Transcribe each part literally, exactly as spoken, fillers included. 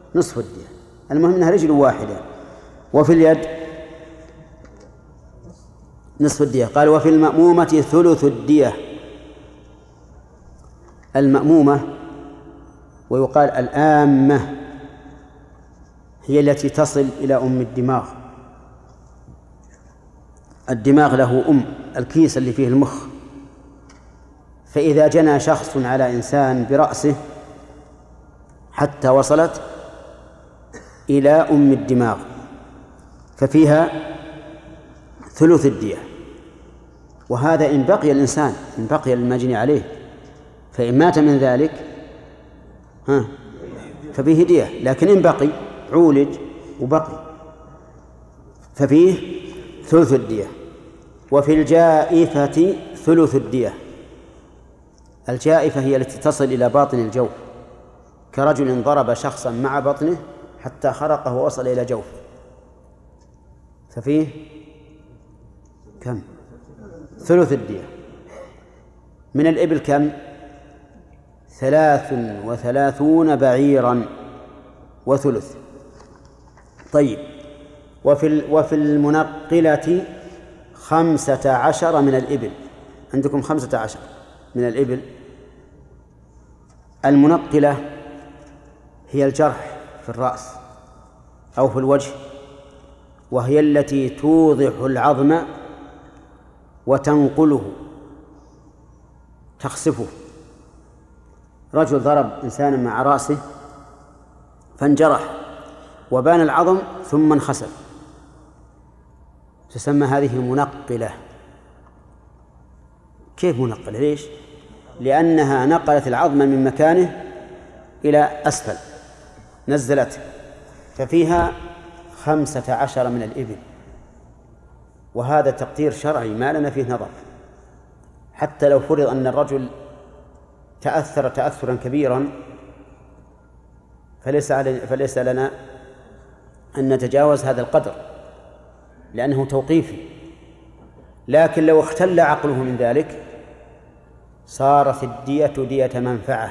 نصف الدية. المهم أنها رجل واحدة. وفي اليد نصف الدية. قال وفي المأمومة ثلث الدية. المأمومة ويقال الآمة هي التي تصل إلى أم الدماغ. الدماغ له أم، الكيس اللي فيه المخ. فإذا جنى شخص على إنسان برأسه حتى وصلت إلى أم الدماغ ففيها ثلث الدية. وهذا إن بقي الإنسان، إن بقي المجني عليه، فإن مات من ذلك ها ففيه دية. لكن إن بقي عولج وبقي ففيه ثلث الدية. وفي الجائفة ثلث الدية. الجائفة هي التي تصل إلى باطن الجوف، كرجل ضرب شخصا مع بطنه حتى خرقه ووصل إلى جوفه، ففيه كم؟ ثلث الدية. من الإبل كم؟ ثلاث وثلاثون بعيرا وثلث. طيب. وفي وفي المنقلة خمسة عشر من الإبل. عندكم خمسة عشر من الإبل. المنقلة هي الجرح في الرأس أو في الوجه، وهي التي توضح العظم وتنقله، تخسفه. رجل ضرب إنسانا مع رأسه فانجرح وبان العظم ثم انخسف، تسمى هذه منقلة. كيف منقلة؟ ليش؟ لأنها نقلت العظم من مكانه إلى أسفل، نزلته، ففيها خمسة عشر من الإبل. وهذا تقدير شرعي ما لنا فيه نظر. حتى لو فرض أن الرجل تأثر تأثرا كبيرا فليس فليس لنا أن نتجاوز هذا القدر لأنه توقيفي. لكن لو اختل عقله من ذلك صارت الدية دية منفعة.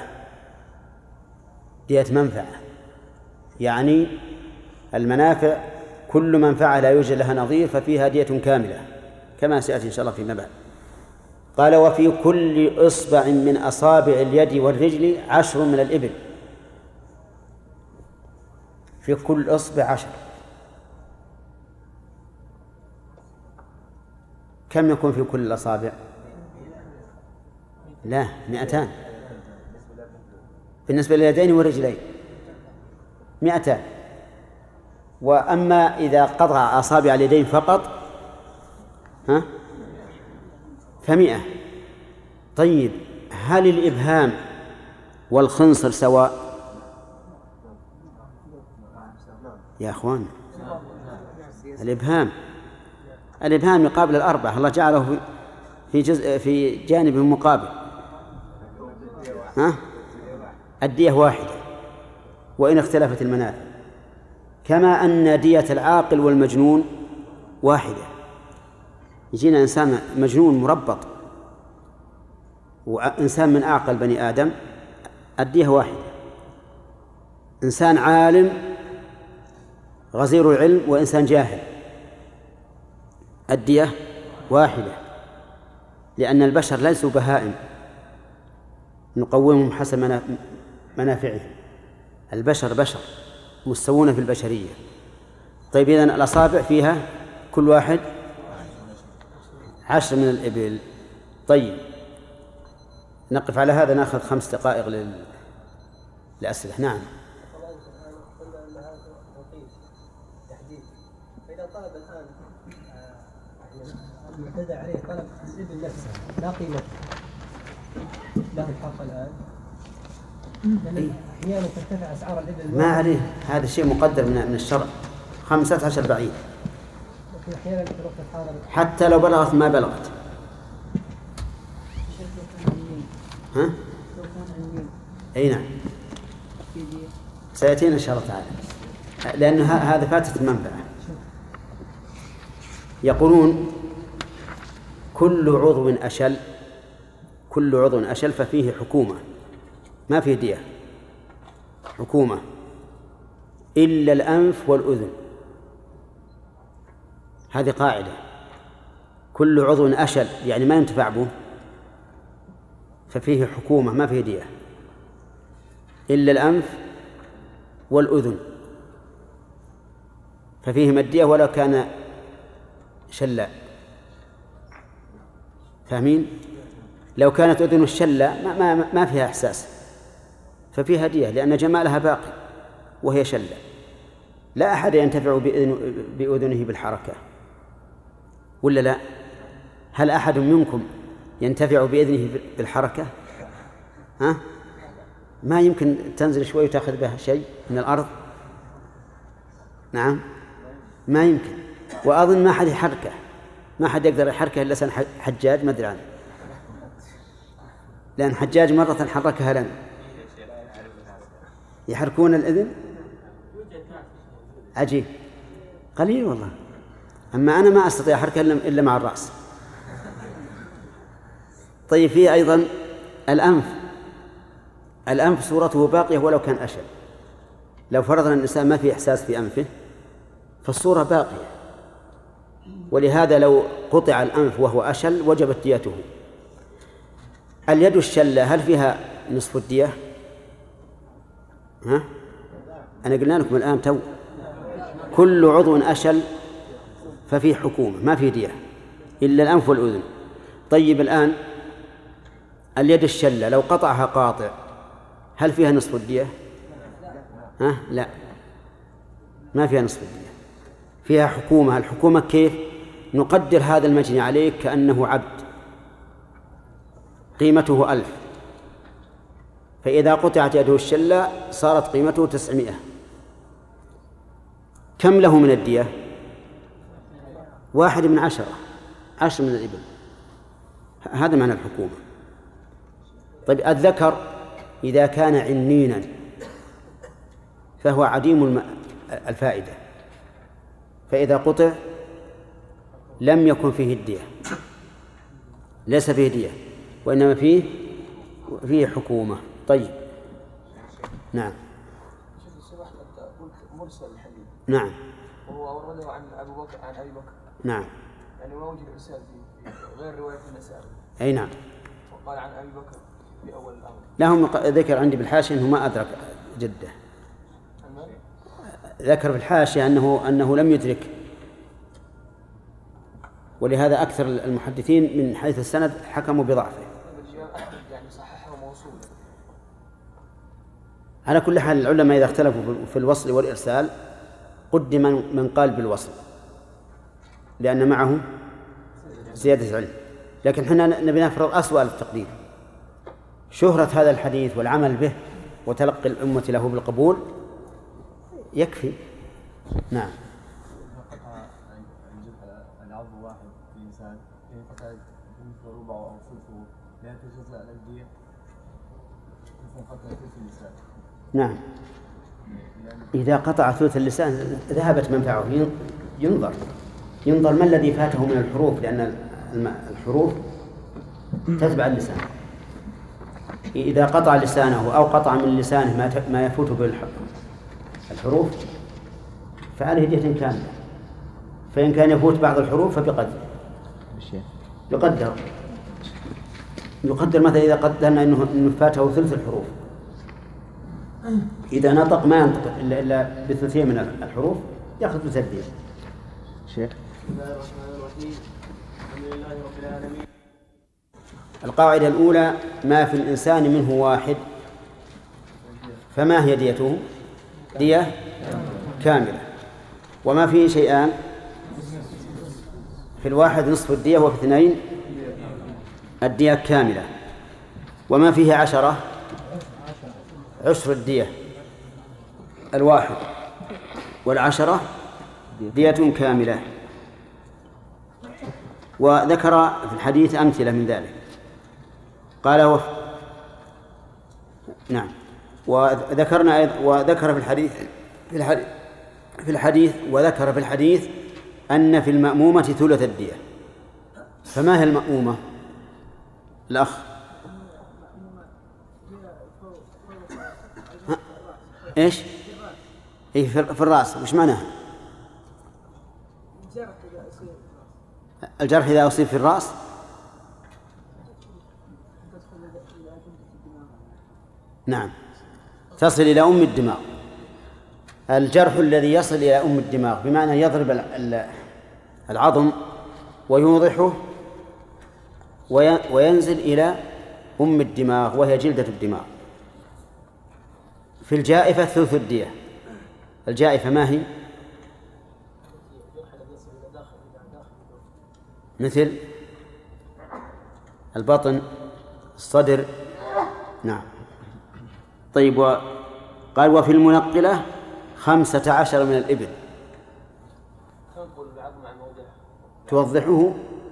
دية منفعة يعني المنافع كل منفعة لا يوجد لها نظير ففيها دية كاملة كما سيأتي إن شاء الله فيما بعد. قال وفي كل إصبع من أصابع اليد والرجل عشر من الإبل. في كل إصبع عشر. كم يكون في كل الأصابع؟ لا، مئتان بالنسبة لليدين والرجلين، مئتان. وأما إذا قطع أصابع اليدين فقط ها فمئة. طيب، هل الإبهام والخنصر سواء يا أخوان؟ الإبهام الإبهام يقابل الأربعة، الله جعله في جزء في جانب مقابل. ها الدية واحدة وإن اختلفت المنافع، كما أن دية العاقل والمجنون واحدة. يجينا إنسان مجنون مربط وإنسان من أعقل بني آدم، الدية واحدة. إنسان عالم غزير العلم وإنسان جاهل، الدية واحدة، لأن البشر ليسوا بهائم نقومهم حسب منافعهم. البشر بشر مستوون في البشرية. طيب، إذن الأصابع فيها كل واحد عشر من الإبل. طيب، نقف على هذا، نأخذ خمس دقائق لل... للأسئلة. نعم. فإذا طلب الآن المعتدى عليه طلب الإبل نفسه لا قيمة له الحق الآن، لأن أحيانا ترتفع أسعار الإبل ما عليه، هذا شيء مقدر من من الشرع، خمسة عشر بعيد. لكن أحيانا في وقت الحاضر حتى لو بلغت ما بلغت. ها؟ أي نعم، سيأتينا إن شاء الله تعالى، لأن هذا فاتت المنفعة. يقولون كل عضو أشل كل عضو أشل ففيه حكومة، ما فيه دية، حكومة. إلا الأنف والأذن. هذه قاعدة، كل عضو أشل يعني ما ينتفع به ففيه حكومة ما فيه دية، إلا الأنف والأذن ففيهما الدية ولو كان شلا. فاهمين؟ لو كانت أذن الشلة ما, ما, ما فيها إحساس ففيها دية لأن جمالها باقي وهي شلة. لا أحد ينتفع بأذن بأذنه بالحركة ولا لا؟ هل أحد منكم ينتفع بأذنه بالحركة؟ ها؟ ما يمكن تنزل شوي وتأخذ بها شيء من الأرض. نعم ما يمكن. وأظن ما حد يحركه، ما حد يقدر يحركه إلا سن حجاج ما أدري عنه، لأن حجاج مرة حركها لنا. يحركون الإذن عجيب قليل والله. أما أنا ما أستطيع أحركها إلا مع الرأس. طيب فيه أيضا الأنف. الأنف صورته باقية ولو كان أشل. لو فرضنا أن الإنسان ما في إحساس في أنفه فالصورة باقية، ولهذا لو قطع الأنف وهو أشل وجبت ديته. اليد الشلة هل فيها نصف الدية؟ ها؟ أنا قلنا لكم الآن تو كل عضو أشل ففي حكومة ما في دية إلا الأنف والأذن. طيب الآن اليد الشلة لو قطعها قاطع هل فيها نصف الدية؟ ها؟ لا ما فيها نصف الدية، فيها حكومة. الحكومة كيف؟ نقدر هذا المجني عليك كأنه عبد قيمته ألف، فإذا قطعت يده الشلة صارت قيمته تسعمائة. كم له من الدية؟ واحد من عشرة، عشر من الإبل. هذا معنى الحكومة. طيب الذكر إذا كان عنينا فهو عديم الفائدة، فإذا قطع لم يكن فيه الدية، ليس فيه دية وإنما فيه فيه حكومة. طيب نعم. مرسل الحديث. نعم. وهو أورده عن أبو بكر عن أبي بكر. نعم. يعني ما وجد إرسال في غير رواية النسائي. أي نعم. وقال عن أبي بكر في أول الأمر. لهم ذكر عندي بالحاشية أنه ما أدرك جده. ذكر في الحاشية أنه أنه لم يدرك، ولهذا أكثر المحدثين من حيث السند حكموا بضعفه. يعني صححه موصولا. على كل حال العلماء إذا اختلفوا في الوصل والإرسال قدم من قال بالوصل لأن معه زيادة علم، لكن احنا نبي نفرض أسوأ التقدير. شهرة هذا الحديث والعمل به وتلقي الأمة له بالقبول يكفي. نعم. العضو واحد في الإنسان قطع نصف ربع أو ثلثه لا تجوز له الدية مثل قطع ثلث اللسان. نعم. إذا قطع ثلث اللسان ذهبت منفعه. ينظر ينظر ما الذي فاته من الحروف، لأن الحروف تتبع اللسان. إذا قطع لسانه أو قطع من لسانه ما يفوت بالحروف فعليه دية كاملة، فإن كان يفوت بعض الحروف فبقدر يقدر يقدر مثلا إذا قدرنا أنه فاته ثلث الحروف، إذا نطق ما ينطق إلا, إلا بثلثين من الحروف يأخذ بثلثين. شيخ. بسم الله الرحمن الرحيم. الحمد لله رب العالمين. القاعدة الأولى ما في الإنسان منه واحد فما هي ديته؟ دية كاملة. وما فيه شيئان في الواحد نصف الدية وفي اثنين الدية كاملة. وما فيه عشرة عشر الدية الواحد، والعشرة دية كاملة. وذكر في الحديث أمثلة من ذلك قال و... نعم. وذكرنا أيضا وذكر في الحديث في الحديث في الحديث وذكر في الحديث أن في المأمومة ثلث الدية. فما هي المأمومة الأخ؟ ها؟ إيش؟ هي في الرأس، وش معناها؟ الجرح إذا أصيب في الرأس نعم تصل إلى أم الدماغ. الجرح الذي يصل إلى أم الدماغ بمعنى يضرب العظم ويوضحه وينزل إلى أم الدماغ وهي جلدة الدماغ. في الجائفة ثلث الدية. الجائفة ما هي؟ مثل البطن، الصدر. نعم. طيب، قال وفي المنقلة خمسة عشر من الإبل توضحه.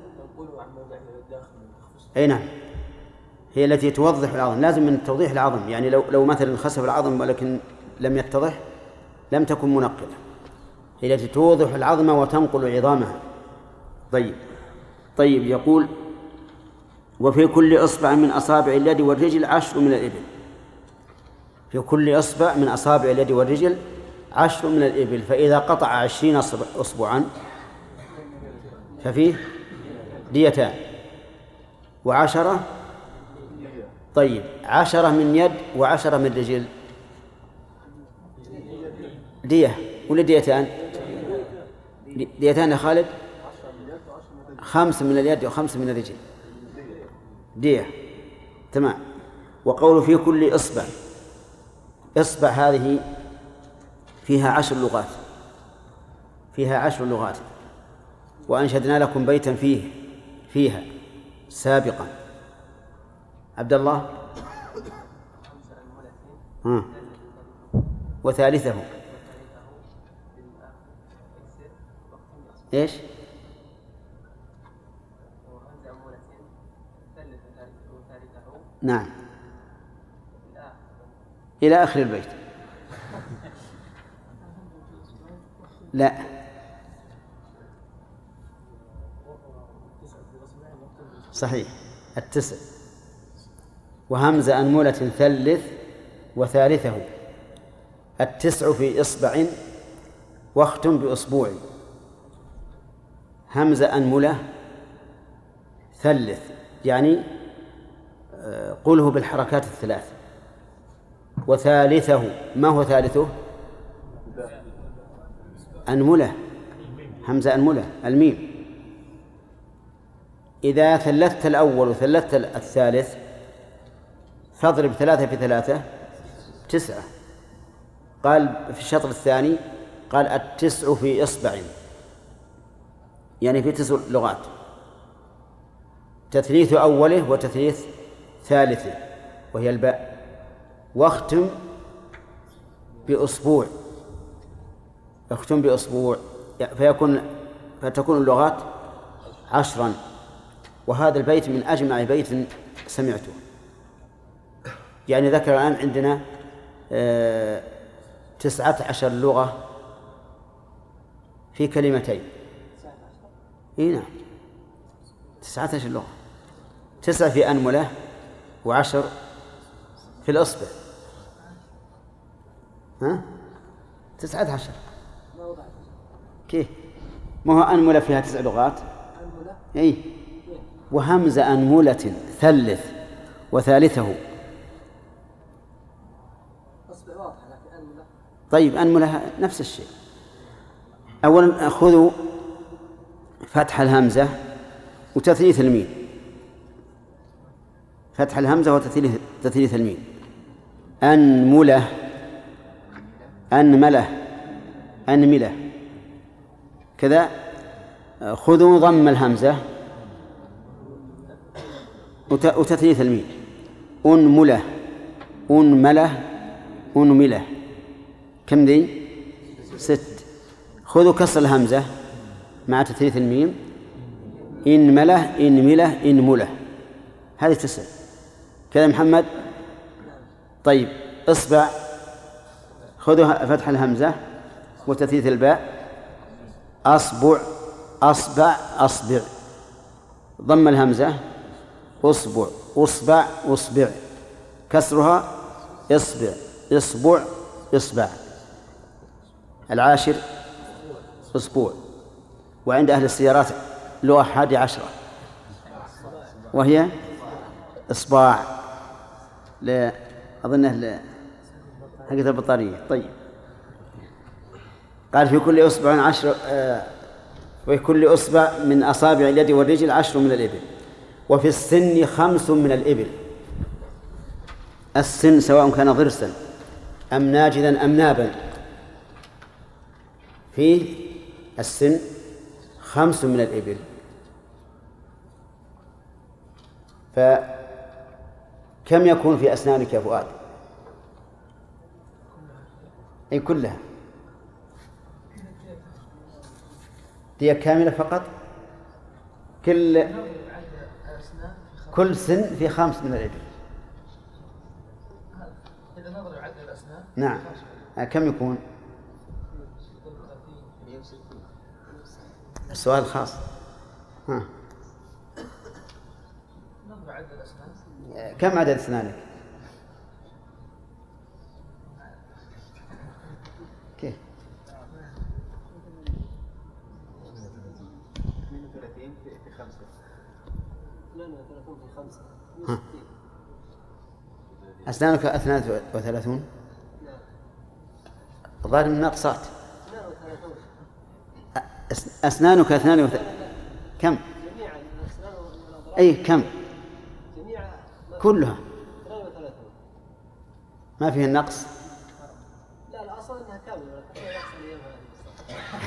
أي نعم، هي التي توضح العظم. لازم من توضيح العظم، يعني لو لو مثلا خسف العظم ولكن لم يتضح لم تكن منقلة. هي التي توضح العظم وتنقل عظامها. طيب طيب يقول وفي كل إصبع من أصابع اليد والرجل عشر من الإبل. في كل إصبع من أصابع اليد والرجل عشر من الإبل، فإذا قطع عشرين أصبعا ففيه ديتان وعشرة. طيب عشرة من يد وعشرة من رجل دية ولا ديتان؟ ديتان يا خالد. خمس من اليد وخمس من الرجل دية. تمام. وقول في كل إصبع، إصبع هذه فيها عشر لغات، فيها عشر لغات. وأنشدنا لكم بيتا فيه فيها سابقا. عبد الله. ها. وثالثه إيش؟ نعم إلى آخر البيت. لا، صحيح التسع. وهمزة أنملة ثلث وثالثه. التسع في إصبع واختم بأصبوع. همزة أنملة ثلث يعني قوله بالحركات الثلاث. وثالثه ما هو ثالثه؟ أنملة، همزة أنملة الميم. إذا ثلثت الأول وثلثت الثالث فاضرب ثلاثة في ثلاثة تسعة. قال في الشطر الثاني قال التسع في إصبع، يعني في تسع لغات، تثليث أوله وتثليث ثالثه وهي الباء. واختم بأسبوع، اختم بأسبوع فيكون فتكون اللغات عشرا. وهذا البيت من أجمع بيت سمعته. يعني ذكر الآن عندنا آه تسعة عشر لغة في كلمتين. إيه نعم، تسعة عشر لغة، تسعة في أنملة وعشر في الأصبع. ها؟ تسعة عشر. كيف؟ ما هو أنملة فيها تسع لغات؟ أي. وهمزة أنملة ثلث وثالثه. طيب أنملة نفس الشيء. أولا خذوا فتح الهمزة وتثليث الميم، فتح الهمزة وتثليث تثليث الميم. أنملة، أنملة، أنملة كذا. خذوا ضم الهمزة وتثليث الميم. أنملة، أنملة، أنملة. كم ذي؟ ست. خذوا كسر الهمزة مع تثليث الميم. إنملة، إنملة، إنملة. هذه تسع كذا محمد. طيب إصبع، خذوا فتح الهمزة وتثليث الباء. أصبع، أصبع، أصبع. ضم الهمزة أصبع، أصبع، أصبع. كسرها إصبع، إصبع، إصبع. العاشر أسبوع. وعند أهل السيارات لغة حادي عشرة وهي إصباع، لا أظنه حقة البطارية. طيب قال في كل أصبع عشر آه وفي كل أصبع من أصابع اليد والرجل عشر من الإبل. وفي السن خمس من الإبل. السن سواء كان ضرسا أم ناجذا أم نابا، في السن خمس من الإبل. فكم يكون في أسنانك يا فؤاد؟ أي كلها دية كاملة فقط؟ كل كل سن في خمس من الإبل. إذا نظر عدد الأسنان نعم. كم يكون؟ السؤال خاص. ها. نظر عدد الأسنان. كم عدد أسنانك؟ كيف؟ اثنين وثلاثين في خمسة. ثلاثين في خمسة. ها. أسنانك اثنان وثلاثون؟ الظاهر من ناقصات. أسنانك اثنان وثلاثون. كم؟ جميعا الأسنان والأضراس. أي كم؟ جميعا كلها اثنان وثلاثون. ما فيه النقص. لا الأصل أنها كاملة ولكن هي نقص الأيام هذه.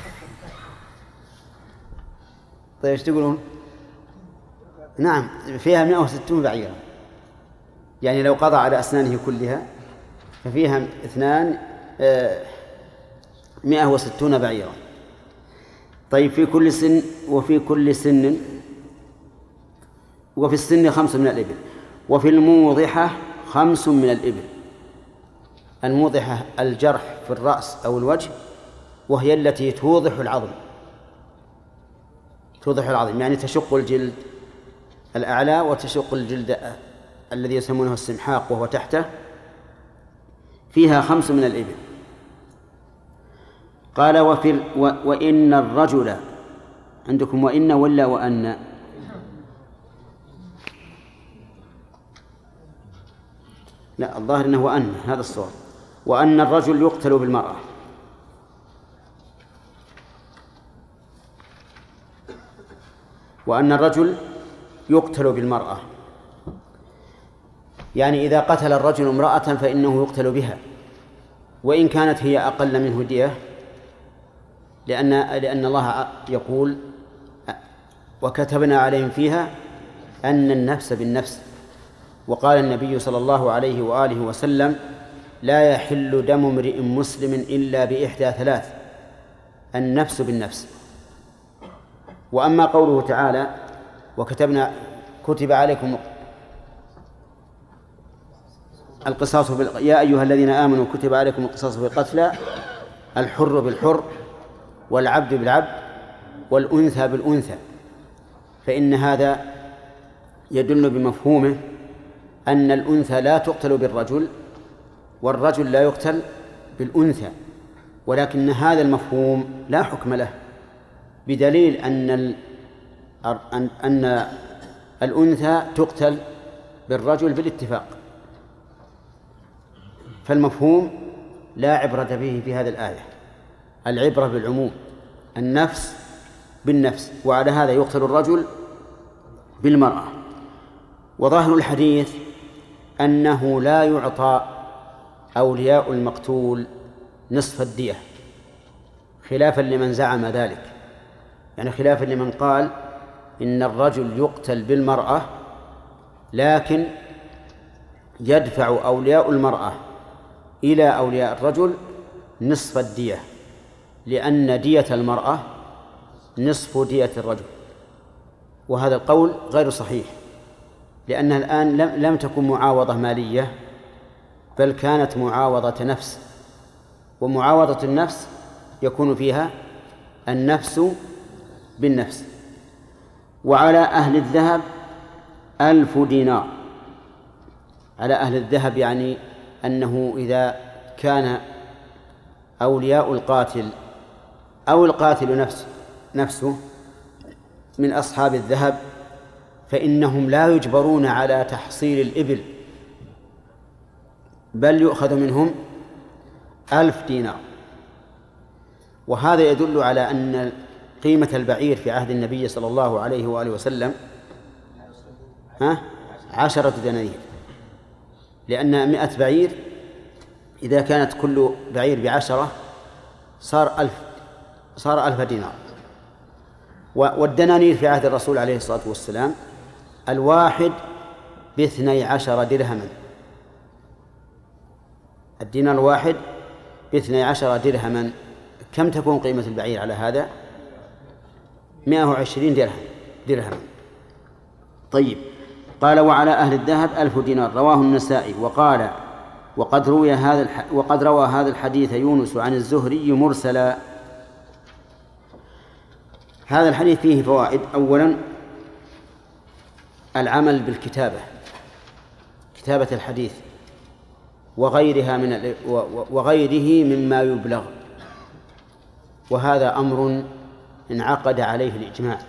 طيب ايش تقولون؟ نعم فيها مئة وستون بعيرا، يعني لو قضى على أسنانه كلها ففيها اثنان مئة وستون بعيرا. طيب في كل سن وفي كل سن وفي السن خمس من الإبل. وفي الموضحة خمس من الإبل. الموضحة الجرح في الرأس أو الوجه، وهي التي توضح العظم، توضح العظم يعني تشق الجلد الأعلى وتشق الجلد الذي يسمونه السمحاق وهو تحته، فيها خمس من الإبل. قال وفي ال... و... وإن الرجل، عندكم وإن ولا وأن؟ لا الظاهر أنه وأن، هذا الصواب. وأن الرجل يقتل بالمرأة. وأن الرجل يقتل بالمرأة، يعني إذا قتل الرجل امرأة فإنه يقتل بها وإن كانت هي أقل منه دية، لأن لأن الله يقول وكتبنا عليهم فيها أن النفس بالنفس. وقال النبي صلى الله عليه وآله وسلم لا يحل دم امرئ مسلم إلا بإحدى ثلاث: النفس بالنفس. وأما قوله تعالى وكتبنا كتب عليكم القصاص بال... يا أيها الذين آمنوا كتب عليكم القصاص بالقتلى، الحر بالحر والعبد بالعبد والأنثى بالأنثى، فإن هذا يدل بمفهومه أن الأنثى لا تقتل بالرجل والرجل لا يقتل بالأنثى، ولكن هذا المفهوم لا حكم له، بدليل أن ال... أن... أن الأنثى تقتل بالرجل بالاتفاق، فالمفهوم لا عبرة به في هذه الآية، العبرة بالعموم، النفس بالنفس، وعلى هذا يقتل الرجل بالمرأة. وظاهر الحديث أنه لا يعطى أولياء المقتول نصف الدية، خلافا لمن زعم ذلك، يعني خلافا لمن قال إن الرجل يقتل بالمرأة لكن يدفع أولياء المرأة إلى أولياء الرجل نصف الدية، لأن دية المرأة نصف دية الرجل. وهذا القول غير صحيح، لأنها الآن لم, لم تكن معاوضة مالية، بل كانت معاوضة نفس، ومعاوضة النفس يكون فيها النفس بالنفس. وعلى أهل الذهب ألف دينار. على أهل الذهب يعني أنه إذا كان أولياء القاتل أو القاتل نفسه نفسه من أصحاب الذهب فإنهم لا يجبرون على تحصيل الإبل، بل يؤخذ منهم ألف دينار. وهذا يدل على أن قيمة البعير في عهد النبي صلى الله عليه وآله وسلم ها عشرة دنانير، لأن مئة بعير إذا كانت كل بعير بعشرة صار ألف صار ألف دينار. والدنانير في عهد الرسول عليه الصلاة والسلام الواحد باثني عشر درهما، الدينار الواحد باثني عشر درهما. كم تكون قيمة البعير على هذا؟ مئة وعشرين درهم درهما. طيب، قال وعلى أهل الذهب ألف دينار. رواه النسائي وقال وقد روي هذا الح... وقد روى هذا الحديث يونس عن الزهري مرسلا. هذا الحديث فيه فوائد. أولا العمل بالكتابة، كتابة الحديث وغيرها من وغيره مما يبلغ، وهذا أمر انعقد عليه الإجماع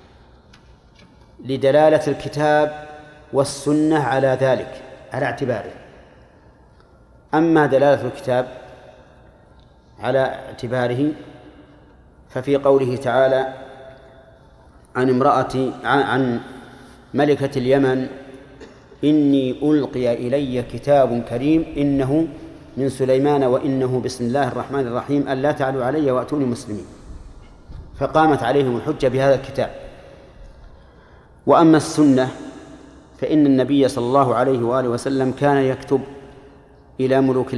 لدلالة الكتاب والسنة على ذلك على اعتباره. أما دلالة الكتاب على اعتباره ففي قوله تعالى عن امرأة عن ملكة اليمن إني ألقي إلي كتاب كريم إنه من سليمان وإنه بسم الله الرحمن الرحيم ألا تعلوا علي وأتوني مسلمين، فقامت عليهم الحجة بهذا الكتاب. وأما السنة فإن النبي صلى الله عليه وآله وسلم كان يكتب إلى ملوك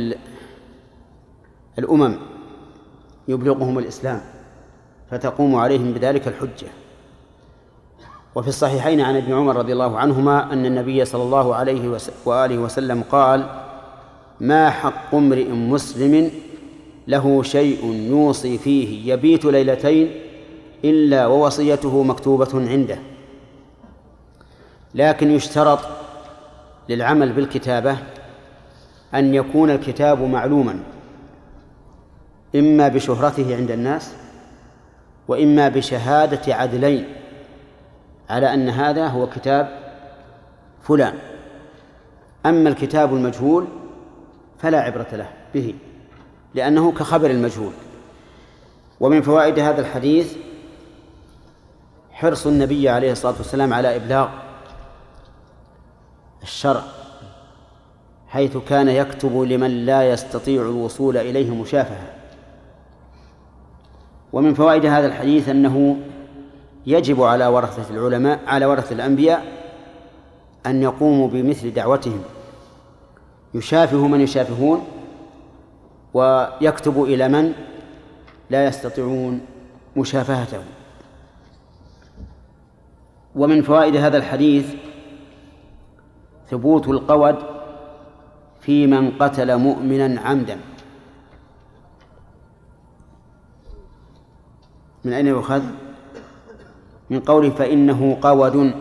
الأمم يبلغهم الإسلام فتقوم عليهم بذلك الحجة. وفي الصحيحين عن ابن عمر رضي الله عنهما أن النبي صلى الله عليه وآله وسلم قال ما حق امرئ مسلم له شيء يوصي فيه يبيت ليلتين إلا ووصيته مكتوبة عنده. لكن يشترط للعمل بالكتابة أن يكون الكتاب معلوما، إما بشهرته عند الناس وإما بشهادة عدلين على أن هذا هو كتاب فلان. أما الكتاب المجهول فلا عبرة له به لأنه كخبر المجهول. ومن فوائد هذا الحديث حرص النبي عليه الصلاة والسلام على إبلاغ الشرع، حيث كان يكتب لمن لا يستطيع الوصول إليه مشافهة. ومن فوائد هذا الحديث أنه يجب على ورثة العلماء على ورثة الأنبياء أن يقوموا بمثل دعوتهم، يشافه من يشافهون ويكتب إلى من لا يستطيعون مشافهته. ومن فوائد هذا الحديث ثبوت القود في من قتل مؤمنا عمدا. من أين يؤخذ؟ من قوله فإنه قود،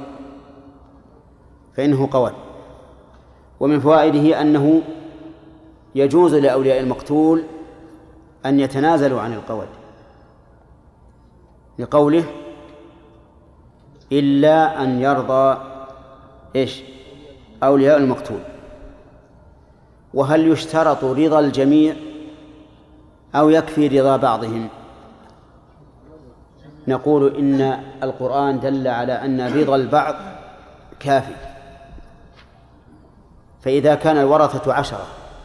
فإنه قود. ومن فوائده أنه يجوز لأولياء المقتول أن يتنازلوا عن القود، لقوله إلا أن يرضى إيش أولياء المقتول. وهل يشترط رضا الجميع أو يكفي رضا بعضهم؟ نقول إن القرآن دل على أن رضا البعض كافي. فإذا كان الورثة عشرة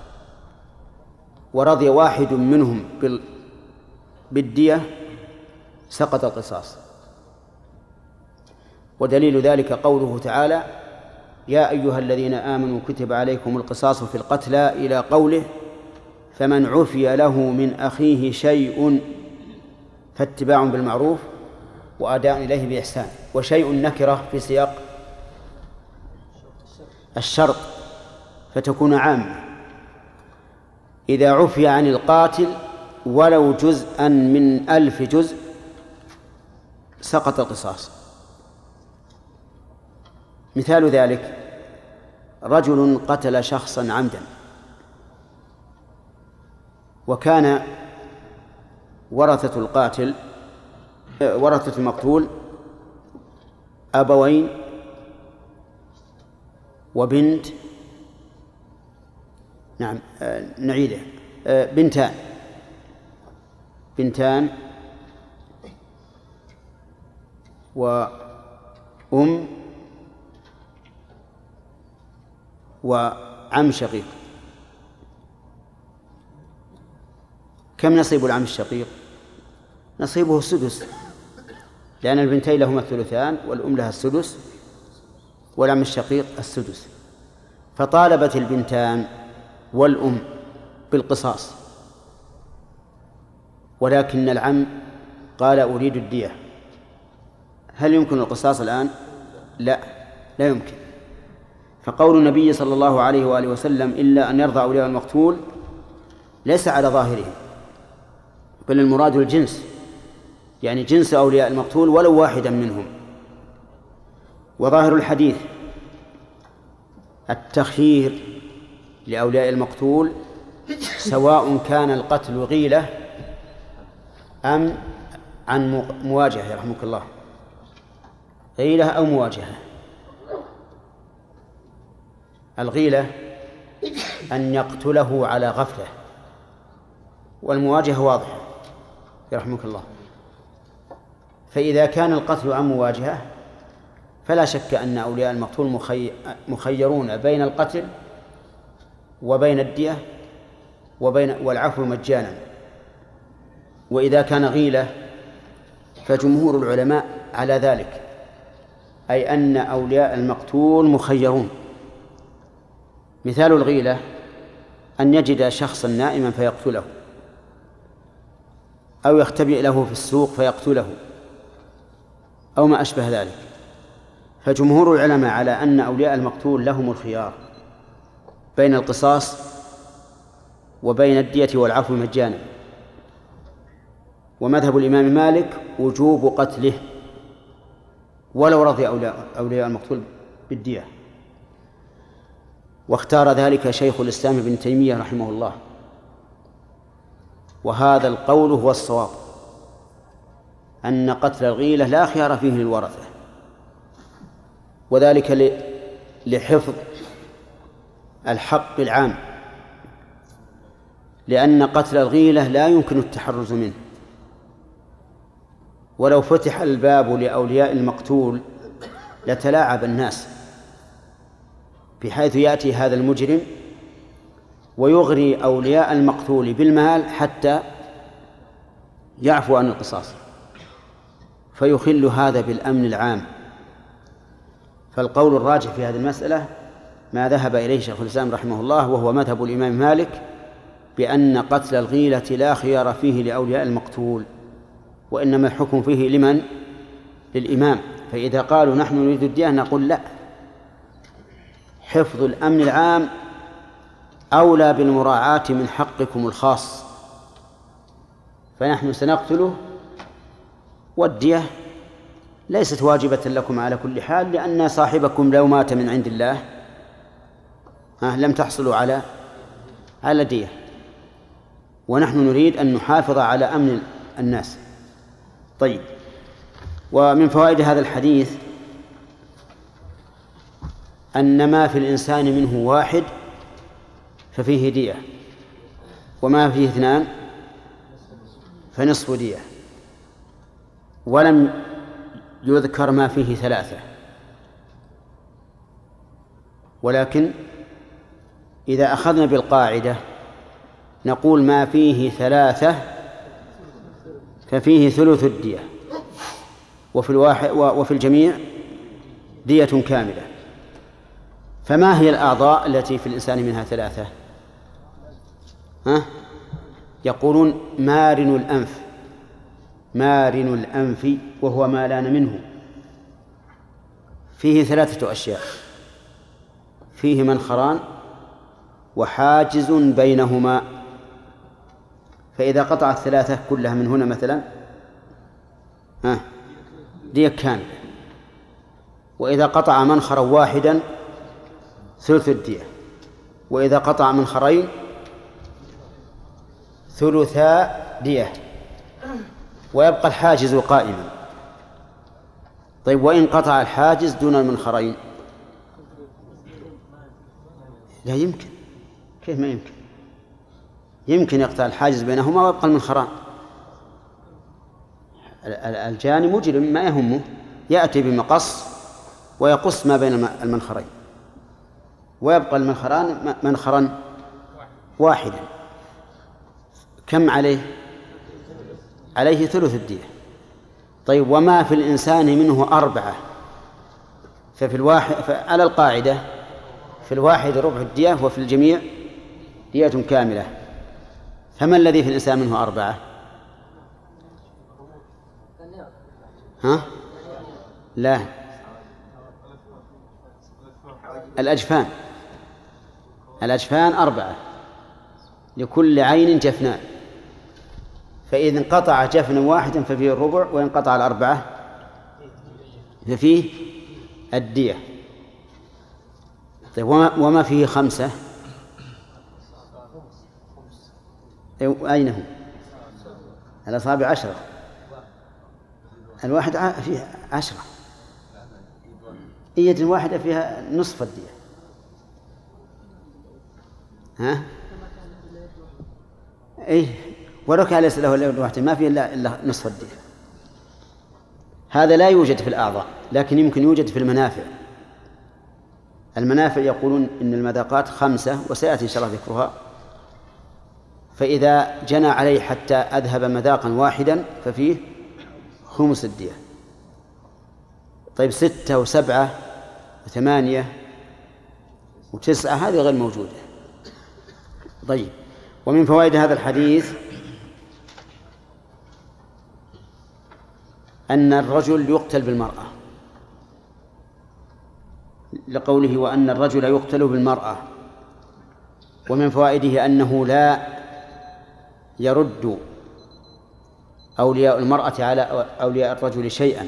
ورضي واحد منهم بالدية سقط القصاص. ودليل ذلك قوله تعالى يا أيها الذين آمنوا كتب عليكم القصاص في القتلى إلى قوله فمن عفي له من أخيه شيء فاتباع بالمعروف وأداء إليه بإحسان. وشيء نكرة في سياق الشرط فتكون عامة. إذا عفي عن القاتل ولو جزءا من ألف جزء سقط القصاص. مثال ذلك رجل قتل شخصا عمدا وكان ورثة القاتل ورثة المقتول أبوين وبنت، نعم نعيده، بنتان بنتان وأم وعم شقيق. كم نصيب العم الشقيق؟ نصيبه السدس، لأن البنتين لهما الثلثان والأم لها السدس والعم الشقيق السدس. فطالبت البنتان والأم بالقصاص، ولكن العم قال أريد الدية. هل يمكن القصاص الآن؟ لا، لا يمكن. فقول النبي صلى الله عليه وآله وسلم إلا أن يرضى أولياء المقتول ليس على ظاهره، بل المراد الجنس، يعني جنس أولياء المقتول ولو واحدا منهم. وظاهر الحديث التخيير لأولياء المقتول سواء كان القتل غيلة أم عن مواجهة، يرحمك الله، غيلة أو مواجهة. الغيلة أن يقتله على غفلة، والمواجهة واضحة يرحمك الله. فإذا كان القتل عن مواجهة فلا شك أن أولياء المقتول مخيرون بين القتل وبين الدية وبين والعفو مجانا. وإذا كان غيلة فجمهور العلماء على ذلك، أي أن أولياء المقتول مخيرون. مثال الغيلة أن يجد شخصا نائما فيقتله، أو يختبئ له في السوق فيقتله، أو ما أشبه ذلك. فجمهور العلماء على أن أولياء المقتول لهم الخيار بين القصاص وبين الدية والعفو مجانا. ومذهب الإمام مالك وجوب قتله ولو رضي أولياء المقتول بالدية، واختار ذلك شيخ الإسلام ابن تيمية رحمه الله، وهذا القول هو الصواب، أن قتل الغيلة لا خيار فيه للورثة، وذلك لحفظ الحق العام، لأن قتل الغيلة لا يمكن التحرز منه. ولو فتح الباب لأولياء المقتول لتلاعب الناس، بحيث يأتي هذا المجرم ويغري أولياء المقتول بالمال حتى يعفو عن القصاص، فيخل هذا بالأمن العام. فالقول الراجح في هذه المسألة ما ذهب إليه شيخ الإسلام رحمه الله، وهو مذهب الإمام مالك، بأن قتل الغيلة لا خيار فيه لأولياء المقتول، وإنما الحكم فيه لمن؟ للإمام. فإذا قالوا نحن نريد الدية نقول لا، حفظ الأمن العام أولى بالمراعاة من حقكم الخاص، فنحن سنقتله، والدية ليست واجبة لكم على كل حال، لأن صاحبكم لو مات من عند الله لم تحصلوا على على دية، ونحن نريد أن نحافظ على أمن الناس. طيب، ومن فوائد هذا الحديث أن ما في الإنسان منه واحد ففيه دية، وما فيه اثنان فنصف دية، ولم يذكر ما فيه ثلاثة. ولكن إذا أخذنا بالقاعدة نقول ما فيه ثلاثة ففيه ثلث الدية، وفي الواحد وفي الجميع دية كاملة. فما هي الأعضاء التي في الإنسان منها ثلاثة؟ ها؟ يقولون مارن الأنف، مارن الأنف وهو ما لان منه، فيه ثلاثة أشياء: فيه منخران وحاجز بينهما، فإذا قطع الثلاثة كلها من هنا مثلا ها دية كاملة، وإذا قطع منخرا واحدا ثلث الدية، وإذا قطع منخرين ثلثا دية. ويبقى الحاجز قائما. طيب وإن قطع الحاجز دون المنخرين؟ لا يمكن. كيف ما يمكن؟ يمكن يقطع الحاجز بينهما ويبقى المنخران. الجاني مجرم ما يهمه، يأتي بمقص ويقص ما بين المنخرين ويبقى المنخران منخرا واحدا. كم عليه؟ عليه ثلث الدية. طيب وما في الإنسان منه أربعة ففي الواحد على القاعدة في الواحد ربع الدية وفي الجميع دية كاملة. فما الذي في الإنسان منه أربعة؟ ها؟ لا، الأجفان. الأجفان أربعة، لكل عين جفنان، فإذا انقطع جفن واحد ففيه الربع، وإن قطع الأربعة ففيه الدية. طيب وما فيه خمسة أين هم؟ الأصابع عشرة، الواحد فيه عشرة، يد واحدة فيها نصف الدية. ها؟ إيه، وركع ليس له إلا واحدة ما فيه إلا نصف الدية. هذا لا يوجد في الأعضاء، لكن يمكن يوجد في المنافع. المنافع يقولون إن المذاقات خمسة، وسيأتي إن شاء الله ذكرها. فإذا جنى عليه حتى أذهب مذاقا واحدا ففيه خمس الدية. طيب ستة وسبعة وثمانية وتسعة هذه غير موجودة. طيب ومن فوائد هذا الحديث أن الرجل يقتل بالمرأة، لقوله وأن الرجل يقتل بالمرأة. ومن فوائده أنه لا يرد أولياء المرأة على أولياء الرجل شيئا،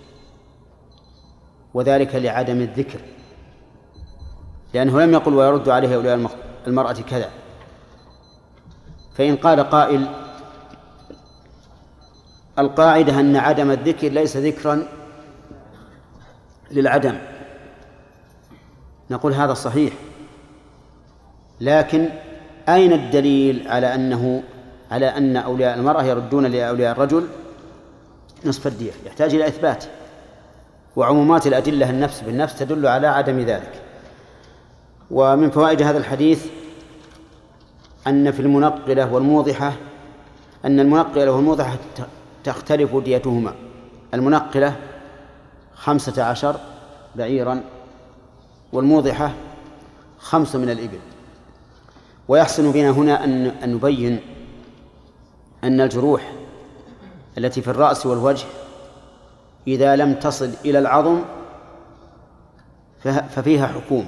وذلك لعدم الذكر، لأنه لم يقل ويرد عليه أولياء المرأة كذا. فإن قال قائل القاعدة أن عدم الذكر ليس ذكرا للعدم، نقول هذا صحيح، لكن أين الدليل على أنه على أن أولياء المرأة يردون لأولياء الرجل نصف الدية؟ يحتاج إلى إثبات، وعمومات الأدلة النفس بالنفس تدل على عدم ذلك. ومن فوائد هذا الحديث أن في المنقلة والموضحة أن المنقلة والموضحة تختلف ديتهما. المنقلة خمسة عشر بعيرا، والموضحة خمس من الإبل. ويحسن بنا هنا أن نبين أن الجروح التي في الرأس والوجه إذا لم تصل إلى العظم ففيها حكومة.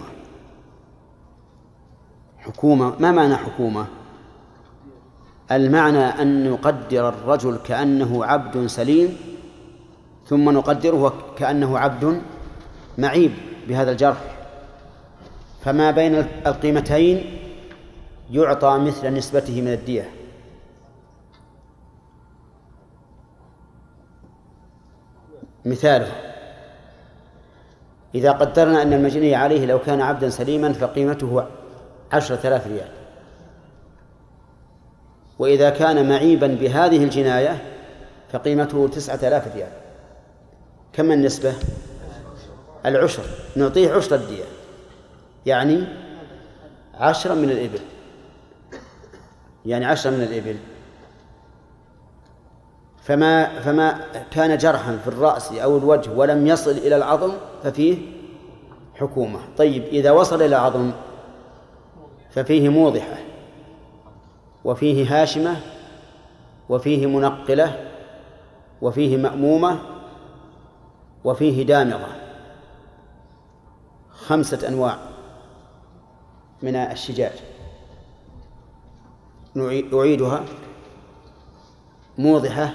حكومة ما معنى حكومة؟ المعنى أن نقدر الرجل كأنه عبد سليم، ثم نقدره كأنه عبد معيب بهذا الجرح، فما بين القيمتين يعطى مثل نسبته من الدية. مثاله إذا قدرنا أن المجني عليه لو كان عبدا سليما فقيمته عشرة آلاف ريال، وإذا كان معيبا بهذه الجناية فقيمته تسعة آلاف ريال. كم النسبة؟ العشر، نعطيه عشر الدية، يعني عشرة من الإبل، يعني عشرة من الإبل. فما فما كان جرحا في الرأس أو الوجه ولم يصل إلى العظم ففيه حكومة. طيب إذا وصل إلى العظم ففيه موضحة، وفيه هاشمة، وفيه منقلة، وفيه مأمومة، وفيه دامغة. خمسة أنواع من الشجاج. أعيدها: موضحة،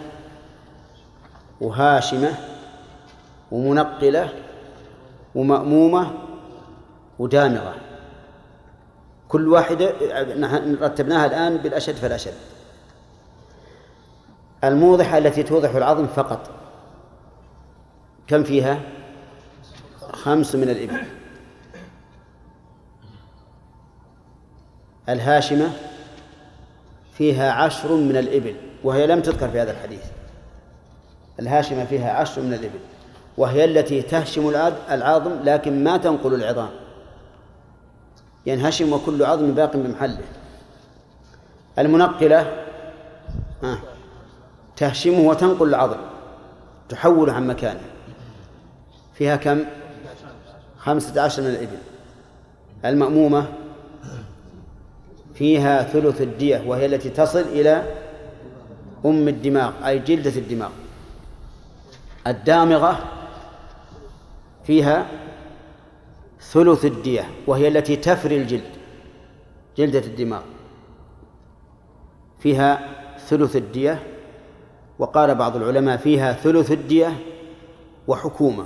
وهاشمة، ومنقلة، ومأمومة، ودامغة. كل واحدة نحن رتبناها الآن بالأشد فالأشد. الموضحة التي توضح العظم فقط كم فيها؟ خمس من الإبل. الهاشمة فيها عشر من الإبل وهي لم تذكر في هذا الحديث. الهاشمة فيها عشر من الإبل وهي التي تهشم العظم لكن ما تنقل العظام، ينهشم يعني وكل عظم باق بمحله. المنقلة آه. تهشمه وتنقل العظم، تحوله عن مكانه، فيها كم؟ خمسة عشر من الإبل. المأمومة فيها ثلث الدية وهي التي تصل إلى أم الدماغ أي جلدة الدماغ. الدامغة فيها ثلث الدية وهي التي تفري الجلد، جلدة الدماغ فيها ثلث الدية. وقال بعض العلماء فيها ثلث الدية وحكومة،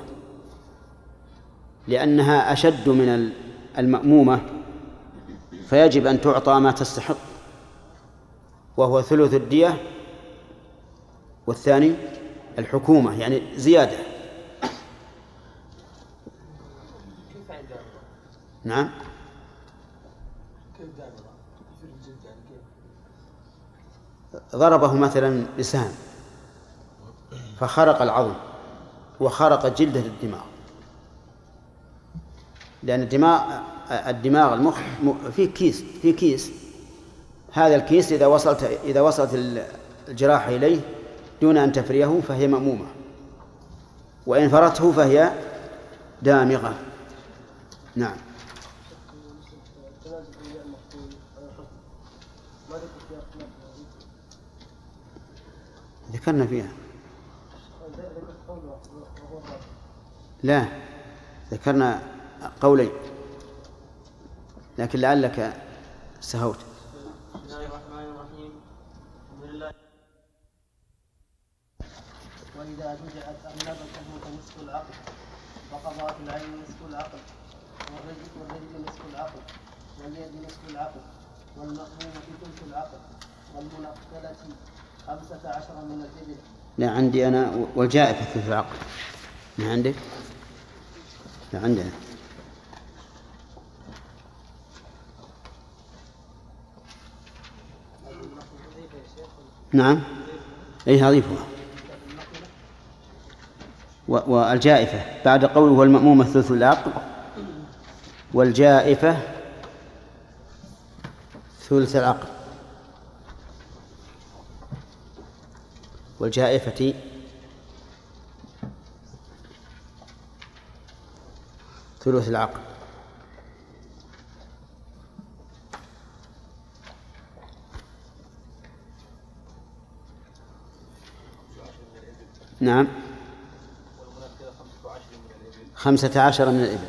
لأنها أشد من المأمومة فيجب أن تعطى ما تستحق، وهو ثلث الدية والثاني الحكومة يعني زيادة. نعم. ضربه مثلا بسهم فخرق العظم وخرق جلدة الدماغ، لأن الدماغ الدماغ المخ فيه كيس فيه كيس هذا الكيس إذا وصلت إذا وصلت الجراحة إليه دون أن تفريه فهي مأمومة، وإن فرته فهي دامغة. نعم. ذكرنا فيها لا ذكرنا قولين لكن لعلك سهوت. بسم الله الرحمن الرحيم. الحمد لله. وإذا جزعت أرنبته نصف العقل فقضاء العين نصف العقل والرجل والرجل نصف العقل واليد نصف العقل والمأمومة ثلث العقل والمنقلة خمسة عشر من الإبل. لا عندي أنا والجائفة ثلث العقل. ما عندك؟ لا عندنا. نعم أي هضيفها. والجائفة بعد قوله والمأمومة ثلث العقل والجائفة ثلث العقل والجائفة ثلث العقل. نعم خمسة عشر من الإبل.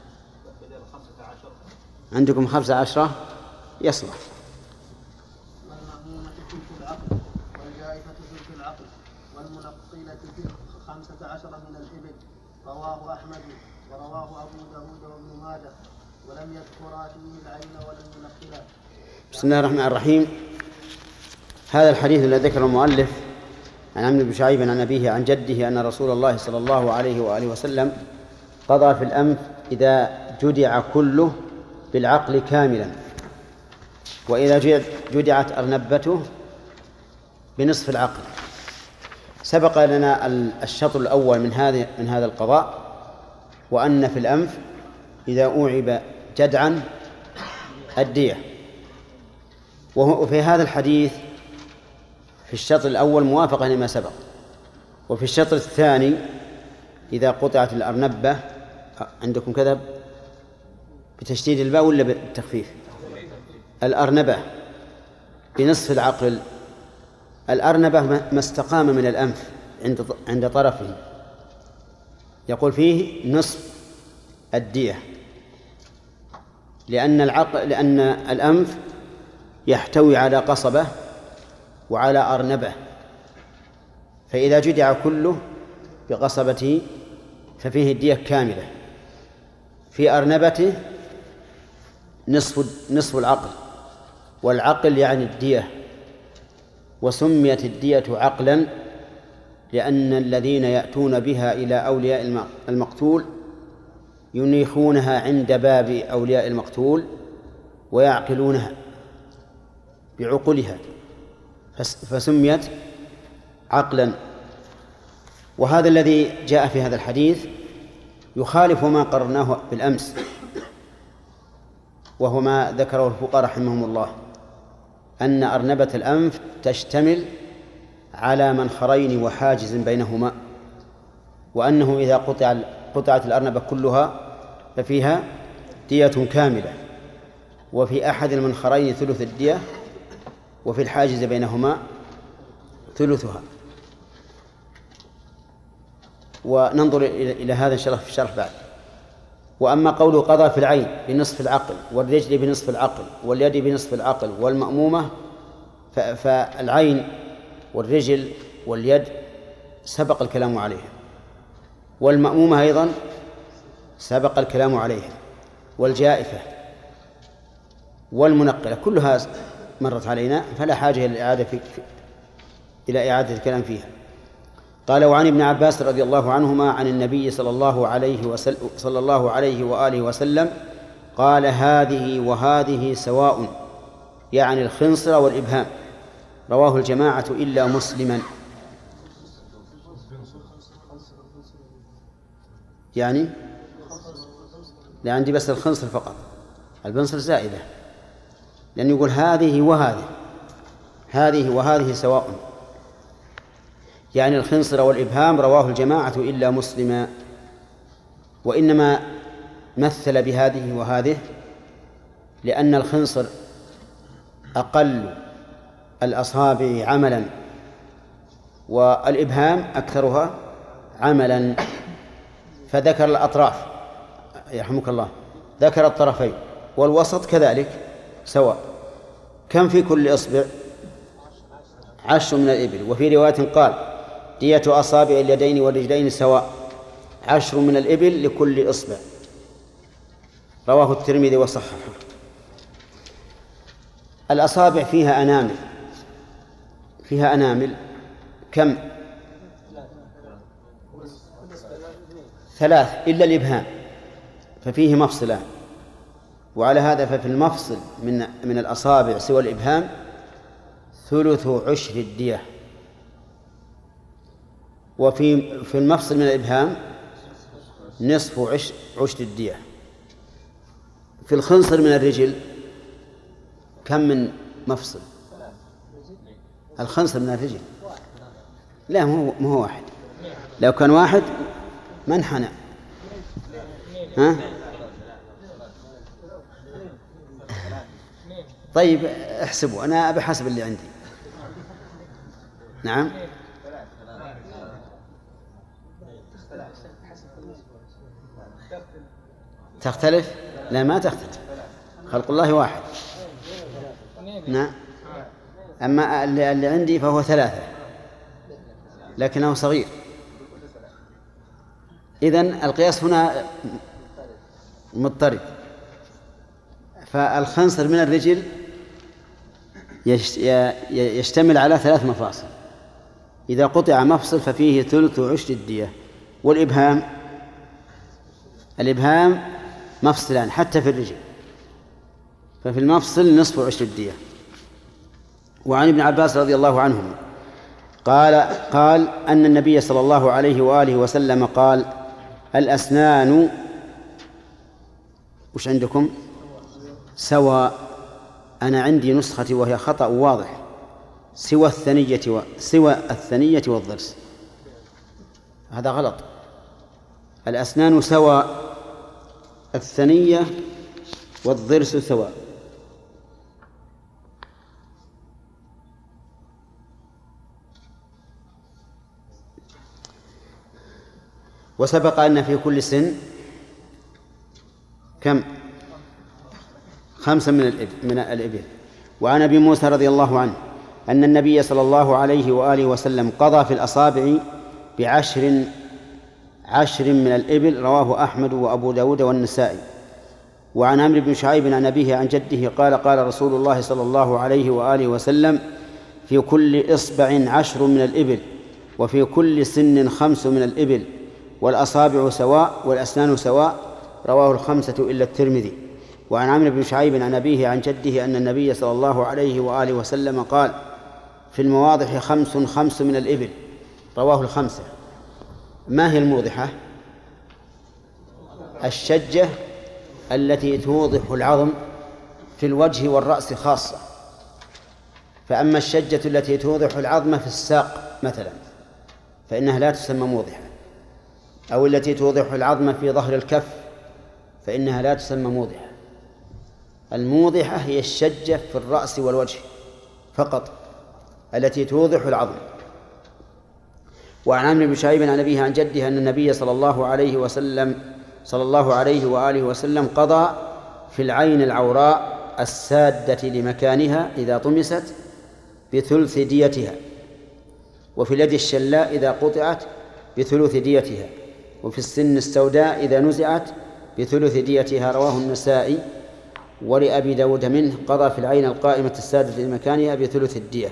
عندكم خمسة عشرة يصلح. والمأمومة ثلث العقل والجائفة ثلث العقل والمنقلة خمسة عشر من الإبل. رواه أحمد ورواه أبو داود وابن ماجه ولم يذكرا فيه العين ولا المنقلة. بسم الله الرحمن الرحيم. هذا الحديث الذي ذكر المؤلف عن عمرو بن شعيب عن أبيه عن جده أن رسول الله صلى الله عليه وآله وسلم قضى في الأنف إذا جدع كله بالعقل كاملا، وإذا جدعت أرنبته بنصف العقل. سبق لنا الشطر الأول من هذا من هذا القضاء، وأن في الأنف إذا أوعب جدعا الدية. وفي هذا الحديث في الشطر الأول موافقة لما سبق، وفي الشطر الثاني إذا قطعت الأرنبة عندكم كذا بتشديد الباء ولا بالتخفيف؟ الأرنبة بنصف العقل. الأرنبة ما استقام من الأنف عند عند طرفه يقول فيه نصف الدية، لأن العقل لأن الأنف يحتوي على قصبة وعلى أرنبة، فإذا جدع كله بقصبته ففيه الدية كاملة، في أرنبته نصف نصف العقل، والعقل يعني الدية وسميت الدية عقلا لأن الذين يأتون بها إلى أولياء المقتول ينيخونها عند باب أولياء المقتول ويعقلونها بعقولها فسميت عقلا. وهذا الذي جاء في هذا الحديث يخالف ما قررناه بالأمس، وهو ما ذكره الفقهاء رحمهم الله، أن أرنبة الأنف تشتمل على منخرين وحاجز بينهما، وأنه إذا قطع قطعت الأرنبة كلها ففيها دية كاملة، وفي أحد المنخرين ثلث الدية، وفي الحاجز بينهما ثلثها. وننظر إلى هذا إن شاء الله في الشرح بعد. وأما قوله قضى في العين بنصف العقل والرجل بنصف العقل واليد بنصف العقل والمأمومة، فالعين والرجل واليد سبق الكلام عليها، والمأمومة أيضا سبق الكلام عليها، والجائفة والمنقلة كلها مرت علينا، فلا حاجة إلى إعادة في إلى إعادة الكلام فيها. قال: وعن ابن عباس رضي الله عنهما عن النبي صلى الله عليه وسلم صلى الله عليه وآله وسلم قال: هذه وهذه سواء، يعني الخنصر والإبهام. رواه الجماعة إلا مسلما. يعني لا عندي بس الخنصر فقط، البنصر زائدة، لأن يقول هذه وهذه، هذه وهذه سواء، يعني الخنصر والإبهام. رواه الجماعة إلا مسلما. وإنما مثل بهذه وهذه لأن الخنصر أقل الأصابع عملا، والإبهام أكثرها عملا، فذكر الأطراف يرحمك الله، ذكر الطرفين، والوسط كذلك سواء. كم في كل إصبع؟ عشر من الإبل. وفي رواية قال: دية أصابع اليدين والرجلين سواء، عشر من الإبل لكل إصبع. رواه الترمذي وصححه. الأصابع فيها أنامل، فيها أنامل كم؟ ثلاث إلا الإبهام ففيه مفصلان. وعلى هذا ففي المفصل من من الأصابع سوى الإبهام ثلث عشر الدية، وفي في المفصل من الإبهام نصف عشر عشر الدية. في الخنصر من الرجل كم من مفصل؟ الخنصر من الرجل لا مو مو واحد، لو كان واحد ما انحنى. ها؟ طيب احسبوا، أنا بحسب اللي عندي. نعم. تختلف؟ لا ما تختلف، خلق الله واحد. نعم. أما اللي عندي فهو ثلاثة لكنه صغير. إذن القياس هنا مضطرد. فالخنصر من الرجل يشتمل على ثلاث مفاصل، إذا قطع مفصل ففيه ثلث عشر الدية. والإبهام الإبهام مفصلان حتى في الرجل، ففي المفصل نصف عشر الدية. وعن ابن عباس رضي الله عنهما قال قال أن النبي صلى الله عليه وآله وسلم قال: الأسنان وش عندكم؟ سواء. أنا عندي نسختي وهي خطأ واضح، سوى الثنية و... سوى الثنية والضرس، هذا غلط. الأسنان سواء، الثنية والضرس سواء. وسبق أن في كل سن كم؟ خمسة من الإبل, من الإبل. وعن أبي موسى رضي الله عنه أن النبي صلى الله عليه وآله وسلم قضى في الأصابع بعشر عشر من الإبل. رواه أحمد وأبو داود والنسائي. وعن عمرو بن شعيب عن أبيه عن جده قال: قال رسول الله صلى الله عليه وآله وسلم: في كل إصبع عشر من الإبل، وفي كل سن خمس من الإبل، والأصابع سواء والأسنان سواء. رواه الخمسة إلا الترمذي. وعن عمرو بن شعيب عن أبيه عن جده أن النبي صلى الله عليه وآله وسلم قال: في المواضح خمس خمس من الإبل. رواه الخمسة. ما هي الموضحة؟ الشجة التي توضح العظم في الوجه والرأس خاصة. فأما الشجة التي توضح العظم في الساق مثلا فإنها لا تسمى موضحة، أو التي توضح العظم في ظهر الكف فإنها لا تسمى موضحة. الموضحة هي الشجة في الرأس والوجه فقط التي توضح العظم. وعن عمرو بن شعيب عن أبيه عن جده أن النبي صلى الله عليه وسلم صلى الله عليه وآله وسلم قضى في العين العوراء السادة لمكانها إذا طمست بثلث ديتها، وفي اليد الشلاء إذا قطعت بثلث ديتها، وفي السن السوداء إذا نزعت بثلث ديتها. رواه النسائي. ولأبي داود منه: قضى في العين القائمة السادة لمكانها بثلث الدية.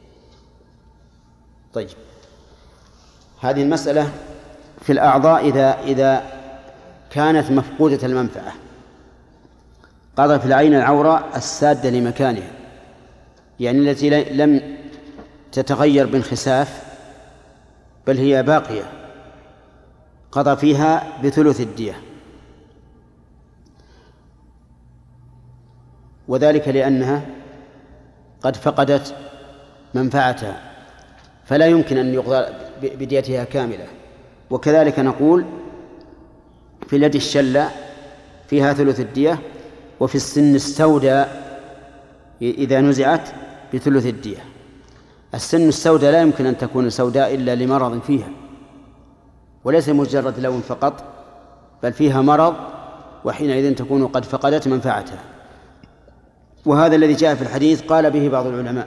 طيب، هذه المسألة في الأعضاء إذا إذا كانت مفقودة المنفعة. قضى في العين العوراء السادة لمكانها، يعني التي لم تتغير بانخساف بل هي باقية، قضى فيها بثلث الدية. وذلك لأنها قد فقدت منفعتها فلا يمكن أن يقضى بديتها كاملة. وكذلك نقول في اليد الشلة فيها ثلث الدية، وفي السن السوداء إذا نزعت بثلث الدية. السن السوداء لا يمكن أن تكون سوداء إلا لمرض فيها، وليس مجرد لون فقط، بل فيها مرض، وحينئذ تكون قد فقدت منفعتها. وهذا الذي جاء في الحديث قال به بعض العلماء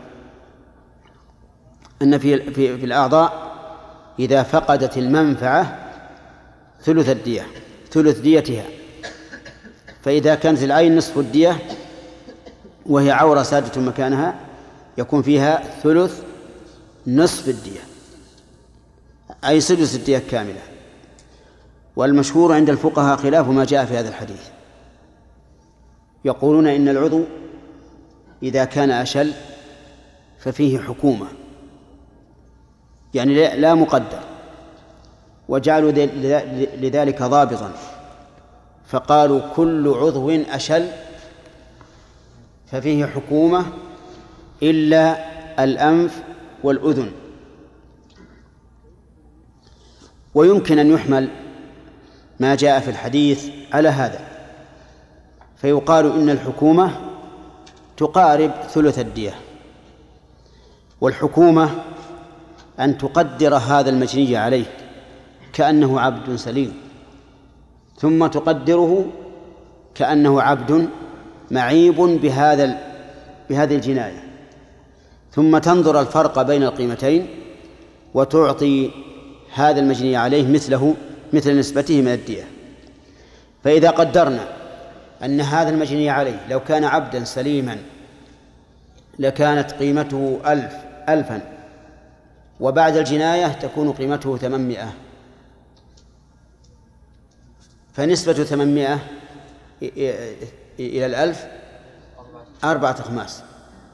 أن في في في الأعضاء إذا فقدت المنفعة ثلث الدية ثلث ديتها. فإذا كانت العين نصف الدية وهي عورة سادة مكانها يكون فيها ثلث نصف الدية، أي سدس الدية كاملة. والمشهور عند الفقهاء خلاف ما جاء في هذا الحديث. يقولون إن العضو إذا كان أشل ففيه حكومة، يعني لا مقدر، وجعلوا لذلك ضابطا فقالوا: كل عضو أشل ففيه حكومة إلا الأنف والأذن. ويمكن أن يحمل ما جاء في الحديث على هذا، فيقال إن الحكومة تقارب ثلث الدية. والحكومة أن تقدر هذا المجني عليه كأنه عبد سليم، ثم تقدره كأنه عبد معيب بهذا بهذه الجناية، ثم تنظر الفرق بين القيمتين وتعطي هذا المجني عليه مثله مثل نسبته من الدية. فإذا قدرنا أن هذا المجني عليه لو كان عبدا سليما لكانت قيمته ألف ألفا، وبعد الجناية تكون قيمته ثمانمائة، فنسبة ثمانمائة إلى الألف أربعة أخماس،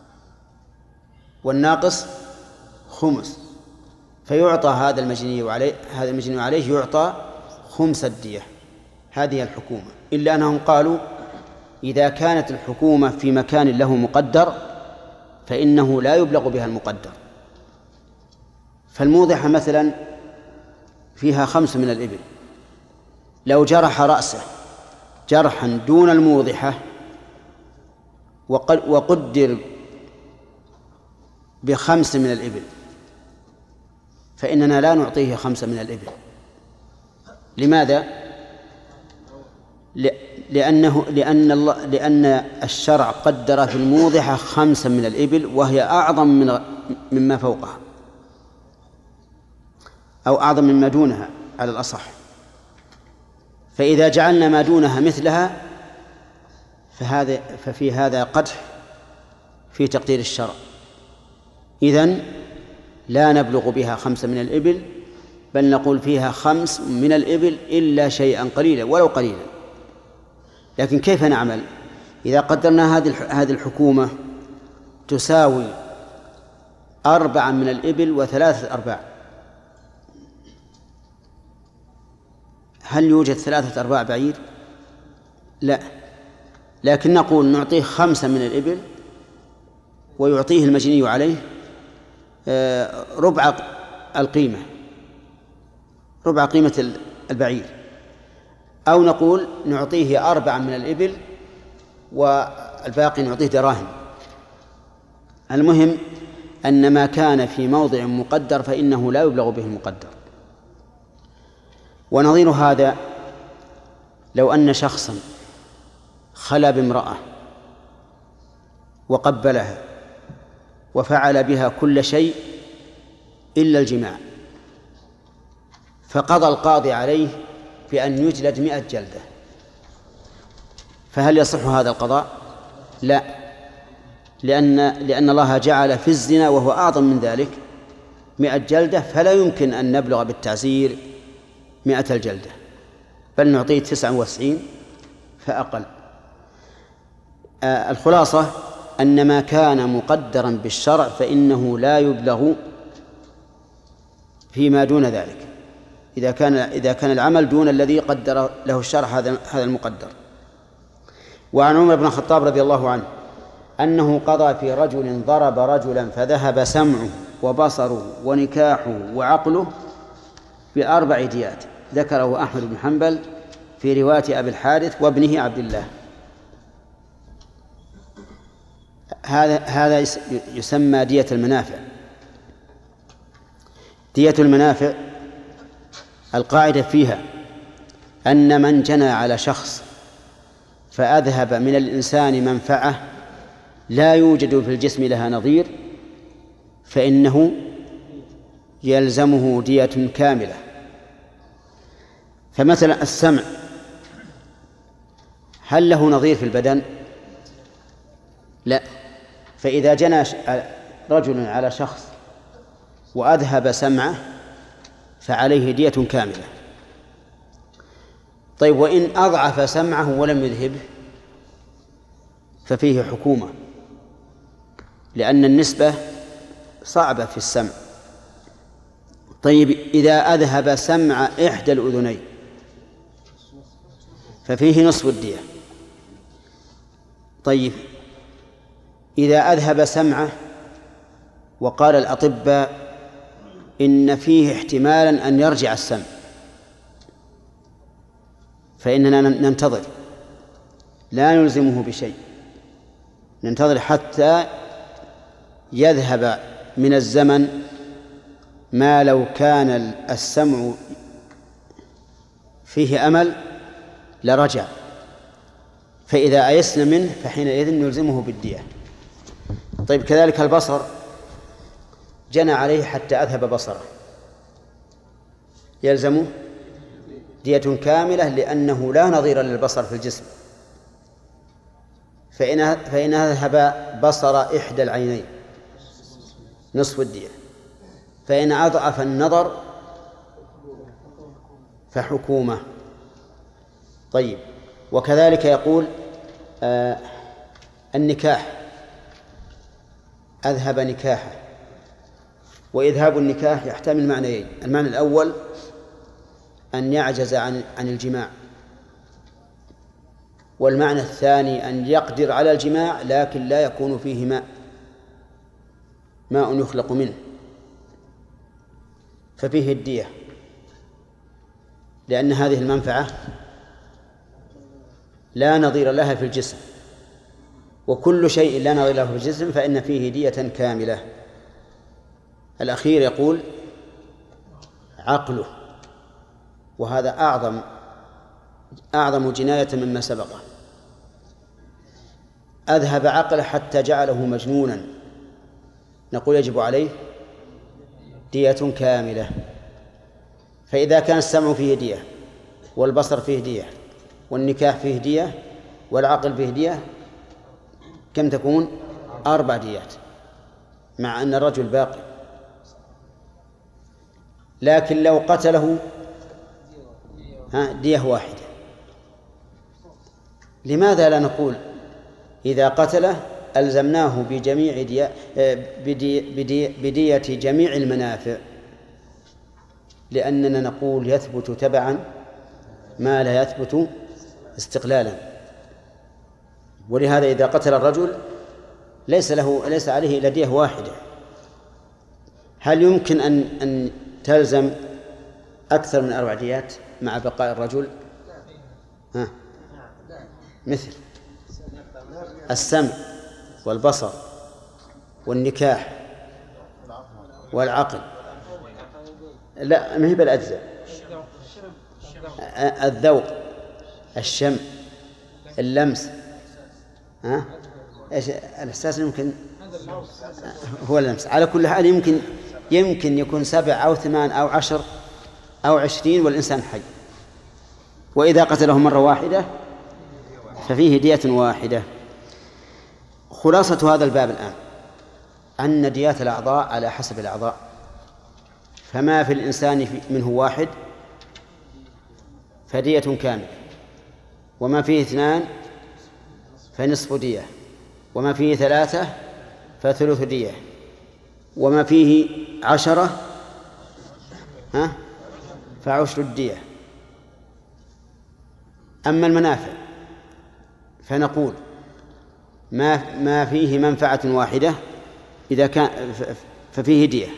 والناقص خمس، فيعطى هذا المجني عليه هذا المجني عليه يعطى خمس الدية. هذه الحكومة. إلا أنهم قالوا إذا كانت الحكومة في مكان له مقدر فإنه لا يبلغ بها المقدر. فالموضحة مثلا فيها خمس من الإبل، لو جرح رأسه جرحا دون الموضحة وقدر بخمس من الإبل فإننا لا نعطيه خمسة من الإبل. لماذا؟ لأنه لأن الله لأن الشرع قدر في الموضحة خمسة من الإبل وهي أعظم من مما فوقها أو أعظم مما دونها على الأصح. فإذا جعلنا ما دونها مثلها فهذا ففي هذا قدح في تقدير الشرع، إذن لا نبلغ بها خمس من الإبل، بل نقول فيها خمس من الإبل إلا شيئا قليلا ولو قليلا. لكن كيف نعمل إذا قدرنا هذه هذه الحكومة تساوي أربعا من الإبل وثلاثة أرباع؟ هل يوجد ثلاثة أرباع بعير؟ لا، لكن نقول نعطيه خمسة من الإبل ويعطيه المجني عليه ربع القيمة، ربع قيمة البعير، أو نقول نعطيه أربعا من الإبل والباقي نعطيه دراهم. المهم أن ما كان في موضع مقدر فإنه لا يبلغ به المقدر. ونظير هذا لو أن شخصا خلا بامرأة وقبلها وفعل بها كل شيء إلا الجماع، فقضى القاضي عليه بأن يجلد مئة جلدة، فهل يصح هذا القضاء؟ لا، لأن لأن الله جعل في الزنا وهو أعظم من ذلك مئة جلدة، فلا يمكن أن نبلغ بالتعزير مئة الجلدة، بل نعطيه تسعة وتسعين فأقل. آه الخلاصة أن ما كان مقدرا بالشرع فإنه لا يبلغ فيما دون ذلك، إذا كان إذا كان العمل دون الذي قدر له الشرع هذا هذا المقدر. وعن عمر بن الخطاب رضي الله عنه أنه قضى في رجل ضرب رجلا فذهب سمعه وبصره ونكاحه وعقله بأربع ديات، ذكره أحمد بن حنبل في رواية أبي الحارث وابنه عبد الله. هذا هذا يسمى دية المنافع. دية المنافع القاعدة فيها أن من جنى على شخص فأذهب من الإنسان منفعة لا يوجد في الجسم لها نظير فإنه يلزمه دية كاملة. فمثلا السمع هل له نظير في البدن؟ لا، فإذا جنى رجل على شخص وأذهب سمعه فعليه دية كاملة. طيب وإن أضعف سمعه ولم يذهبه ففيه حكومة، لأن النسبة صعبة في السمع. طيب إذا أذهب سمع إحدى الأذنين ففيه نصف الدية. طيب إذا أذهب سمعه وقال الأطباء إن فيه احتمالا أن يرجع السمع، فإننا ننتظر لا نلزمه بشيء، ننتظر حتى يذهب من الزمن ما لو كان السمع فيه أمل لرجع، فإذا أيسنا منه فحينئذ نلزمه بالدية. طيب كذلك البصر، جنى عليه حتى أذهب بصره يلزمه دية كاملة لأنه لا نظير للبصر في الجسم. فإن فإن أذهب بصر إحدى العينين نصف الدية، فإن أضعف النظر فحكومة. طيب وكذلك يقول آه النكاح، أذهب نكاحه، وإذهاب النكاح يحتمل معنيين: المعنى الأول أن يعجز عن عن الجماع، والمعنى الثاني أن يقدر على الجماع لكن لا يكون فيه ماء ماء يخلق منه، ففيه الدية، لأن هذه المنفعة لا نظير لها في الجسم، وكل شيء لا نظير له في الجسم فإن فيه دية كاملة. الأخير يقول عقله، وهذا أعظم أعظم جناية مما سبقه. أذهب عقله حتى جعله مجنونا، نقول يجب عليه دية كاملة. فإذا كان السمع فيه دية والبصر فيه دية والنكاح فيه دية والعقل فيه دية، كم تكون؟ أربع ديات. مع أن الرجل باقي، لكن لو قتله ها دية واحدة. لماذا لا نقول إذا قتله ألزمناه بجميع دي بدي بدي بدية جميع المنافع؟ لأننا نقول يثبت تبعا ما لا يثبت استقلالا. ولهذا إذا قتل الرجل ليس له ليس عليه إلا دية واحدة. هل يمكن أن أن تلزم أكثر من أربع ديات مع بقاء الرجل؟ ها؟ مثل السمع والبصر والنكاح والعقل. لا، ما هي بالأجزاء. الذوق، الشم، اللمس، ها؟ ايش الإحساس؟ يمكن هو اللمس. على كل حال يمكن يمكن يكون سبع أو ثمان أو عشر أو عشرين والإنسان حي. وإذا قتله مرة واحدة ففيه دية واحدة. خلاصة هذا الباب الآن أن ديات الأعضاء على حسب الأعضاء، فما في الإنسان منه واحد فدية كاملة، وما فيه اثنان فنصف دية، وما فيه ثلاثة فثلث دية، وما فيه عشرة ها فعشر الدية. أما المنافع فنقول ما ما فيه منفعة واحدة إذا كان ففيه دية،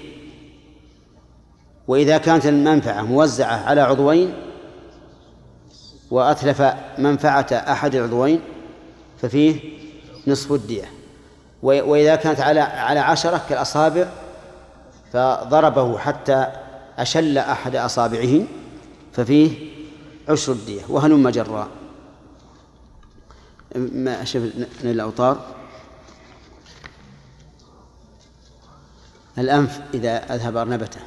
وإذا كانت المنفعة موزعة على عضوين وأتلف منفعة أحد العضوين ففيه نصف الدية، وإذا كانت على على عشرة كالأصابع فضربه حتى أشل أحد أصابعه ففيه عشر الدية، وهلم جرا. ما شوف الأوتار. الأنف إذا أذهب أرنبته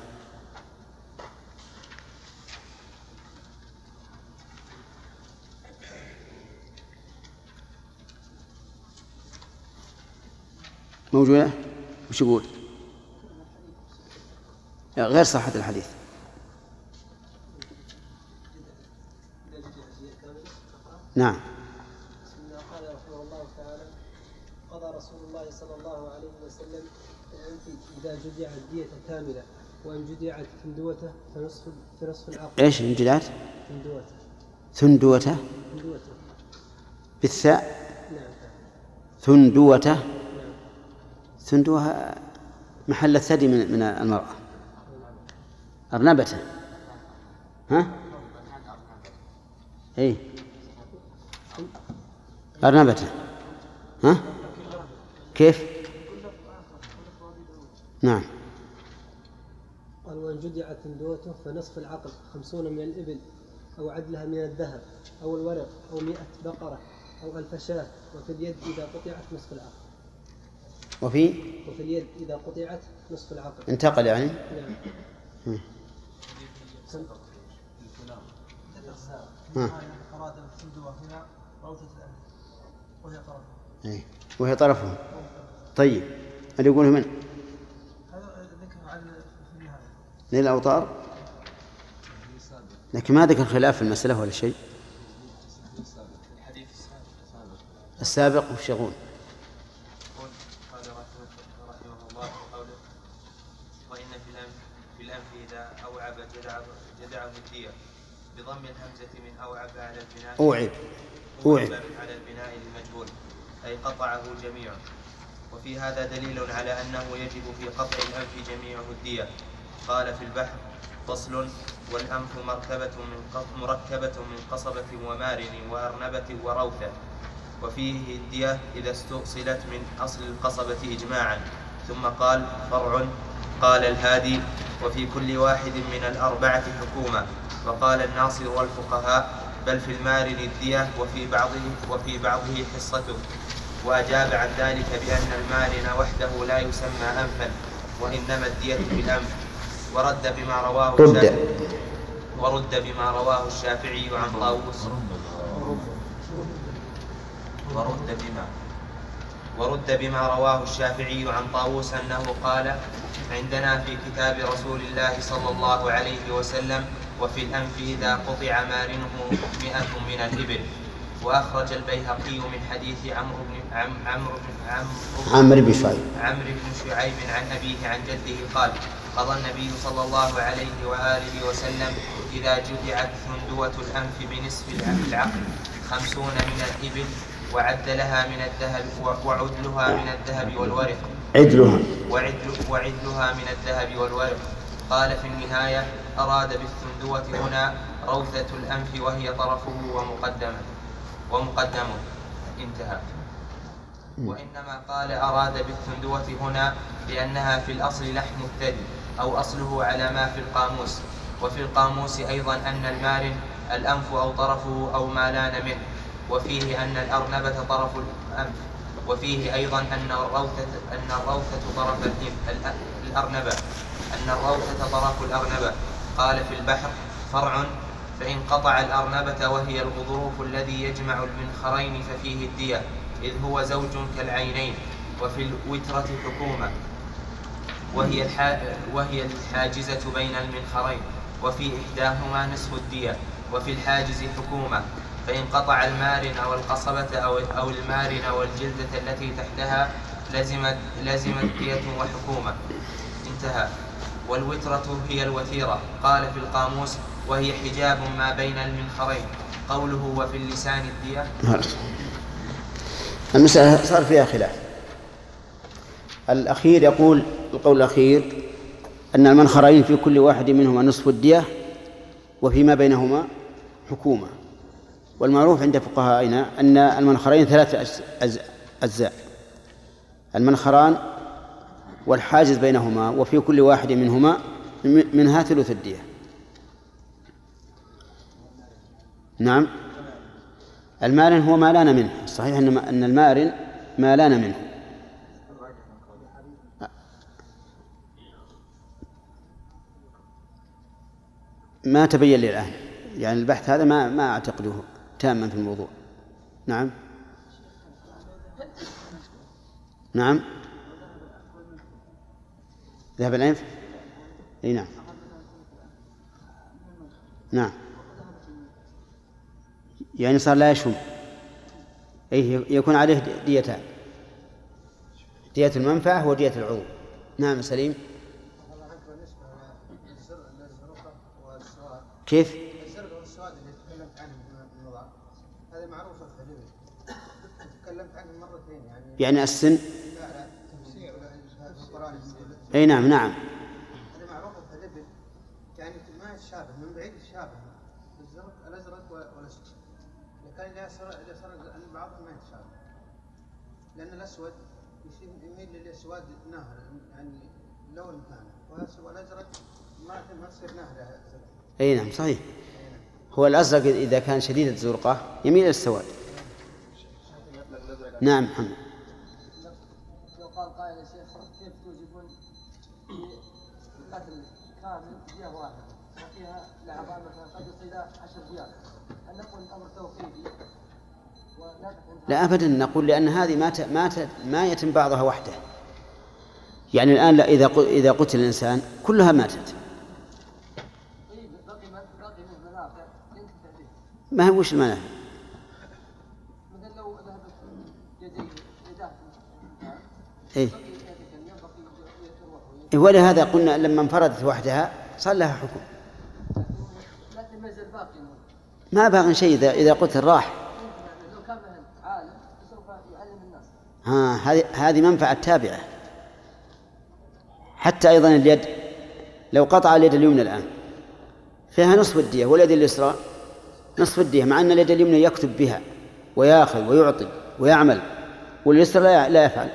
موجودة. وش يقول؟ غير صحة الحديث. نعم. قال رحمه الله تعالى: قضى رسول الله صلى الله عليه وسلم الأنف إذا جدعت دية كاملة، وإن جدعت ثندوته فنصف فنصف العقل. إيش إن جدعت؟ ثندوته. ثندوته ثندوته بالثاء. نعم. ثندوته. نعم. ثندوها محل الثدي من من المرأة. أرنبته. ها؟ إيه. أرنبته. ها؟ كيف؟ نعم. قال: وإن جدعت ثندوته فنصف العقل خمسون من الإبل أو عدلها من الذهب أو الورق أو مئة بقرة أو ألف شاة، وفي اليد إذا قطعت نصف العقل. وفي وفي اليد إذا قطعت نصف العقل. انتقل يعني. نعم. هم. ها. أراد الثندوة هنا روثة الأنف وهي طرفه. إيه. وهي طرفه. طيب اللي يقوله من؟ هذا ذكر عن في النهاية. للأوتار. لكن ما ذكر خلاف في المسألة ولا شيء. السابق والشغول. قال رحمه الله قوله: وإن في الأنف في الأنف إذا أوعب جدعه جدعه الدية بضم الهمزة من أوعب على البناء. أوعب. أوعب على البناء المجهول أي قطعه جميعا. وفي هذا دليل على أنه يجب في قطع الأنف جميعه الدية. قال في البحر: فصل: والأنف مركبة من مركبة من قصبة ومارن وأرنبة وروثة. وفيه الدية إذا استؤصلت من أصل القصبة إجماعا. ثم قال: فرع. قال الهادي: وفي كل واحد من الأربعة حكومة. وقال الناصر والفقهاء: بل في المارن الدية وفي بعضه وفي بعضه حصته. وأجاب عن ذلك بأن المارن وحده لا يسمى أنفا، وإنما الدية في الأنف. ورد بما رواه الشافعي ورد بما رواه الشافعي عن طاووس ورد بما ورد بما رواه الشافعي عن طاووس أنه قال: عندنا في كتاب رسول الله صلى الله عليه وسلم: وفي الأنف إذا قطع مارنه مئة من الإبل. وأخرج البيهقي من حديث عمرو بن عم عمرو بن عمرو عمرو بن شعيب عمرو بن شعيب عن أبيه عن جده قال: قضى النبي صلى الله عليه وآله وسلم: إذا جدعت ثندوة الأنف بنصف العقل خمسون من الإبل وعد لها من الذهب وعدلها من الذهب والورق عدلها وعدل وعدلها من الذهب والورق. قال في النهاية: أراد بالثندوة هنا روثة الأنف وهي طرفه ومقدمه ومقدمه. انتهى. وإنما قال أراد بالثندوة هنا لأنها في الأصل لحم الثدي أو أصله على ما في القاموس. وفي القاموس أيضا أن المارن الأنف أو طرفه أو ما لان منه. وفيه أن الأرنبة طرف الأنف. وفيه أيضا أن الروثة أن الروثة طرف الأرنبة أن الروثة طرف الأرنبة. قال في البحر: فرع: فإن قطع الأرنبة وهي الغضروف الذي يجمع المنخرين ففيه الدية، إذ هو زوج كالعينين. وفي الوترة حكومة وهي وهي الحاجزة بين المنخرين، وفي إحداهما نصف الدية. وفي الحاجز حكومة، فإن قطع المارن أو القصبة أو أو المارن والجلدة التي تحتها لزمت لزمت دية وحكومة. انتهى. والوترة هي الوتيرة. قال في القاموس: وهي حجاب ما بين المنخرين. قوله: وفي اللسان الدية. المسألة صار فيها خلاف. الأخير يقول القول الأخير أن المنخرين في كل واحد منهما نصف الدية وفيما بينهما حكومة. والمعروف عند فقهائنا أن المنخرين ثلاثة أجزاء: المنخران والحاجز بينهما وفي كل واحد منهما منها ثلث الدية. نعم. المارن هو ما لان منه. صحيح أن المارن ما لان منه. ما تبين لي الآن، يعني البحث هذا ما ما أعتقده تاما في الموضوع. نعم نعم ذهب الأنف. اي نعم نعم يعني صار لا يشم. أي يكون عليه ديتان: دية المنفعة ودية العضو. نعم سليم. كيف؟ الزرق والسواد اللي تكلمت عنه من الوضع هذا معروف في الحدود، تكلمت عنه مرتين يعني. يعني السن. لا لا تفسير في القرآن. أي نعم نعم. هذا معروف في الحدود يعني ما يتشابه من بعيد يتشابه الزرق الأزرق والأسود، لكن إذا صار إذا صار عند بعضهم ما يتشابه، لأن الأسود يميل للأسود نهر يعني لون ثاني، والأزرق ما ما تصير نهر. أي نعم صحيح. هو الأزرق إذا كان شديد الزرقة يميل إلى السواد. نعم محمد. لو قال قائل يا شيخ كيف توجبون في قتل كامل دية واحدة وفيها لعبان مثلا قد يصل إلى عشر ديات، هل نقول الأمر توقيفي؟ لا أبدا، نقول لأن هذه ما ما ما يتم بعضها وحده. يعني الآن إذا إذا قتل الإنسان كلها ماتت. ما هو وش المنافع؟ مثلا لو ذهبت يديه يداه إيه. ولهذا قلنا لما انفردت وحدها صار لها حكم. لكن ما يزال باقي. ما باقي شيء إذا إذا قتل راح. لو كان عالم سوف يعلم الناس. ها هذه هذه منفعة تابعة. حتى أيضا اليد لو قطع اليد اليمنى الآن فيها نصف الدية واليد اليسرى نصف الدية، مع أن اليد اليمنى يكتب بها ويأخذ ويعطي ويعمل، واليسرى لا, لا يفعل.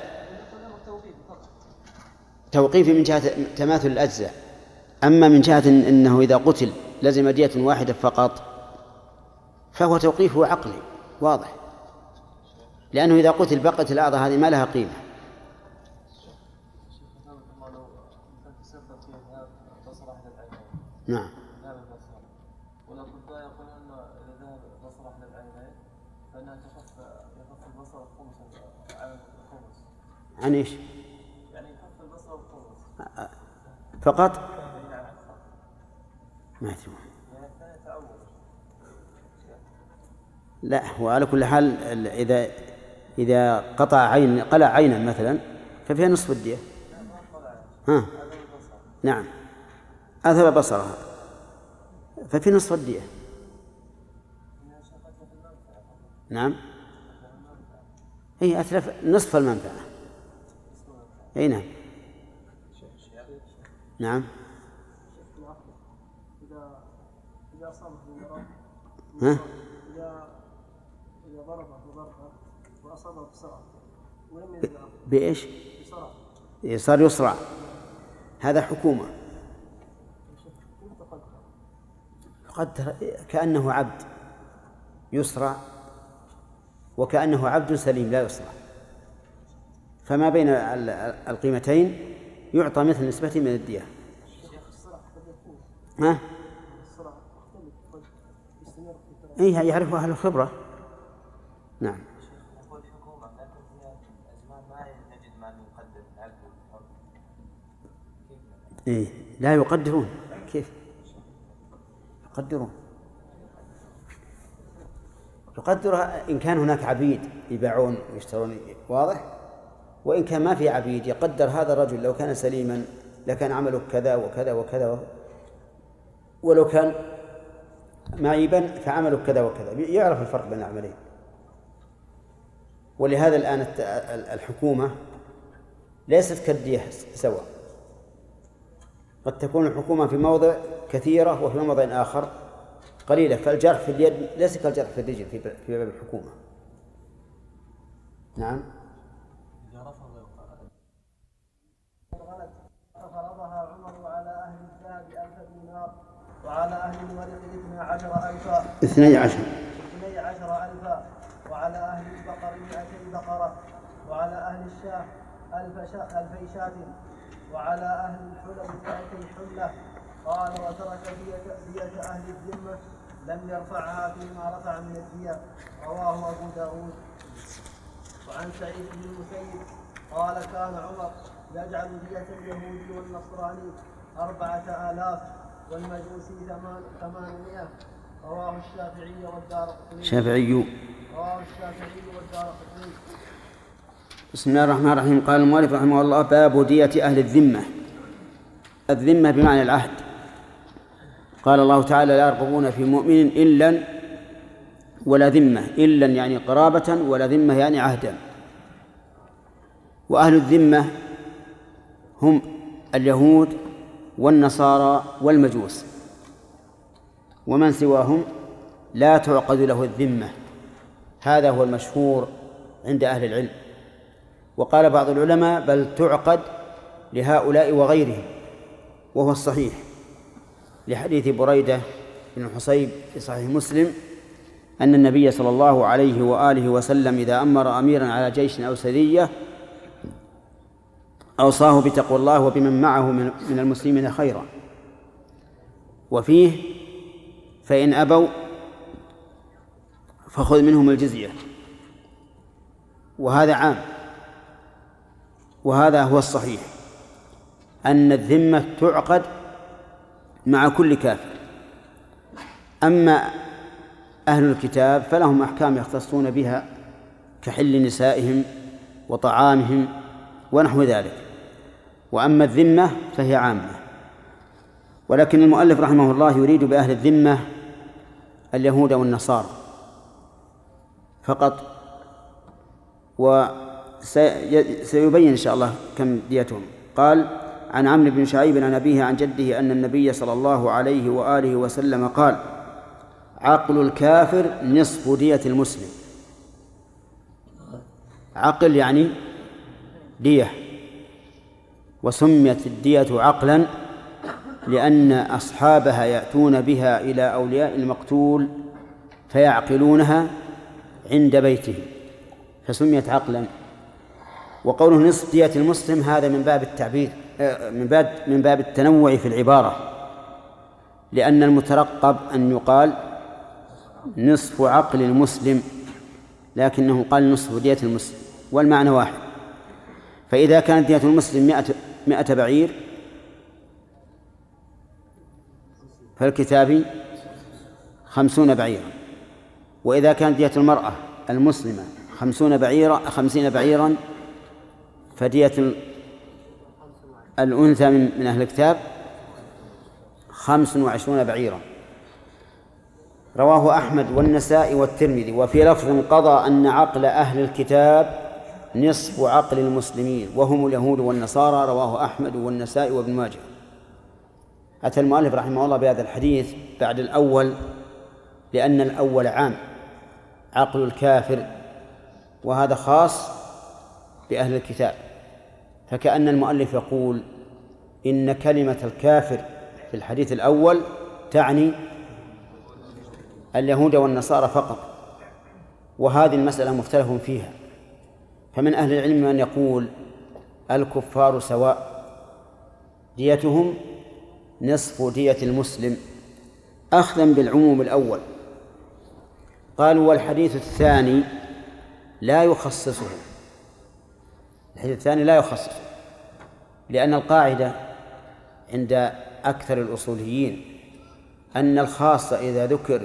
توقيفي من جهة تماثل الأجزاء. أما من جهة أنه إذا قتل لزم دية واحدة فقط فهو توقيفه عقلي واضح، لأنه إذا قتل بقت الأعضاء هذه ما لها قيمة. نعم. فإنها تخف يخف البصر والخمس على الخمس. عن إيش؟ يعني يخف البصر والخمس فقط؟ ما أدري. لا، وعلى كل حال إذا إذا قطع عين قلع عينا مثلا ففيها نصف الدية. ها؟ نعم، أذهب بصرها ففي نصف الدية. نعم، هي أتلف نصف المنفعة. أي نعم. نعم. إذا أصابه بالمرض ها؟ إذا إذا ضربه ضربه وأصابه بسرعة ولم يزل بإيش؟ بسرعة صار يسرع، هذا حكومة. قدر كأنه عبد يسرع وكأنه عبد سليم لا يسرع، فما بين القيمتين يعطى مثل نسبة من الدية. ها؟ إيه يعرفها أهل الخبرة. نعم. نقول حكومة لكن في أزمان ما نجد من يقدر العبد والحر. إيه لا يقدرون. كيف يقدرون؟ يقدرها إن كان هناك عبيد يبيعون ويشترون، واضح؟ وإن كان ما في عبيد يقدر هذا الرجل لو كان سليما لكان عمله كذا وكذا وكذا، ولو كان معيبا فعمله كذا وكذا، يعرف الفرق بين العملين. ولهذا الآن الحكومة ليست كالدية سواء، قد تكون الحكومة في موضع كثيرة وفي موضع آخر قليلة، فالجرح في اليد ليس كالجرح في الرجل في باب الحكومة. نعم. فرضها عمر على أهل الذهب ألف دينار وعلى أهل الورق اثني عشر ألفا اثني عشر اثني عشر ألفا وعلى أهل البقر مئتي بقرة وعلى أهل الشاه ألف شا ألفي شاة وعلى أهل الحلم مئتي حلة. قال وترك دية دية أهل الذمة لم يرفعها فيما رفع من الدية. رواه أبو داود. وعن سعيد بن المسيب قال كان عمر يجعل دية اليهودي والنصراني أربعة آلاف والمجوسي ثمانمائة. رواه الشافعي والدارقطني. شافعي. رواه الشافعي والدارقطني. بسم الله الرحمن الرحيم. قال المؤلف رحمه الله: باب دية أهل الذمة. الذمة بمعنى العهد. قال الله تعالى: لا يرقبون في مؤمن إلا ولا ذمة. إلا يعني قرابة، ولا ذمة يعني عهدا. وأهل الذمة هم اليهود والنصارى والمجوس، ومن سواهم لا تعقد له الذمة. هذا هو المشهور عند أهل العلم. وقال بعض العلماء: بل تعقد لهؤلاء وغيرهم، وهو الصحيح، لحديث بريدة بن الحصيب في صحيح مسلم أن النبي صلى الله عليه وآله وسلم إذا أمر أميرا على جيش أو سرية أوصاه بتقوى الله وبمن معه من المسلمين خيرا. وفيه: فإن أبوا فخذ منهم الجزية. وهذا عام، وهذا هو الصحيح، أن الذمة تعقد مع كل كافر. أما أهل الكتاب فلهم أحكام يختصون بها كحل نسائهم وطعامهم ونحو ذلك. وأما الذمة فهي عامة. ولكن المؤلف رحمه الله يريد بأهل الذمة اليهود والنصارى فقط، وسيبين إن شاء الله كم ديتهم. قال: عن عمرو بن شعيب عن أبيه عن جده أن النبي صلى الله عليه وآله وسلم قال: عقل الكافر نصف دية المسلم. عقل يعني دية، وسميت الدية عقلا لأن أصحابها يأتون بها إلى أولياء المقتول فيعقلونها عند بيته، فسميت عقلا. وقوله نصف دية المسلم هذا من باب التعبير، من باب من باب التنوع في العبارة، لأن المترقب أن يقال نصف عقل المسلم لكنه قال نصف دية المسلم، والمعنى واحد. فإذا كانت دية المسلم مئة, مئة بعير فالكتابي خمسون بعيرا، وإذا كانت دية المرأة المسلمة خمسون بعيرا خمسين بعيرا فدية الأنثى من أهل الكتاب خمس وعشرون بعيرا. رواه أحمد والنسائي والترمذي. وفي لفظ قضى أن عقل أهل الكتاب نصف عقل المسلمين وهم اليهود والنصارى. رواه أحمد والنسائي وابن ماجه. أتى المؤلف رحمه الله بهذا الحديث بعد الأول لأن الأول عام عقل الكافر، وهذا خاص بأهل الكتاب، فكأن المؤلف يقول إن كلمة الكافر في الحديث الأول تعني اليهود والنصارى فقط، وهذه المسألة مختلف فيها. فمن أهل العلم من يقول الكفار سواء ديتهم نصف دية المسلم أخذا بالعموم الأول. قالوا والحديث الثاني لا يخصصه، الحديث الثاني لا يخصصه لأن القاعدة عند أكثر الأصوليين أن الخاص إذا ذكر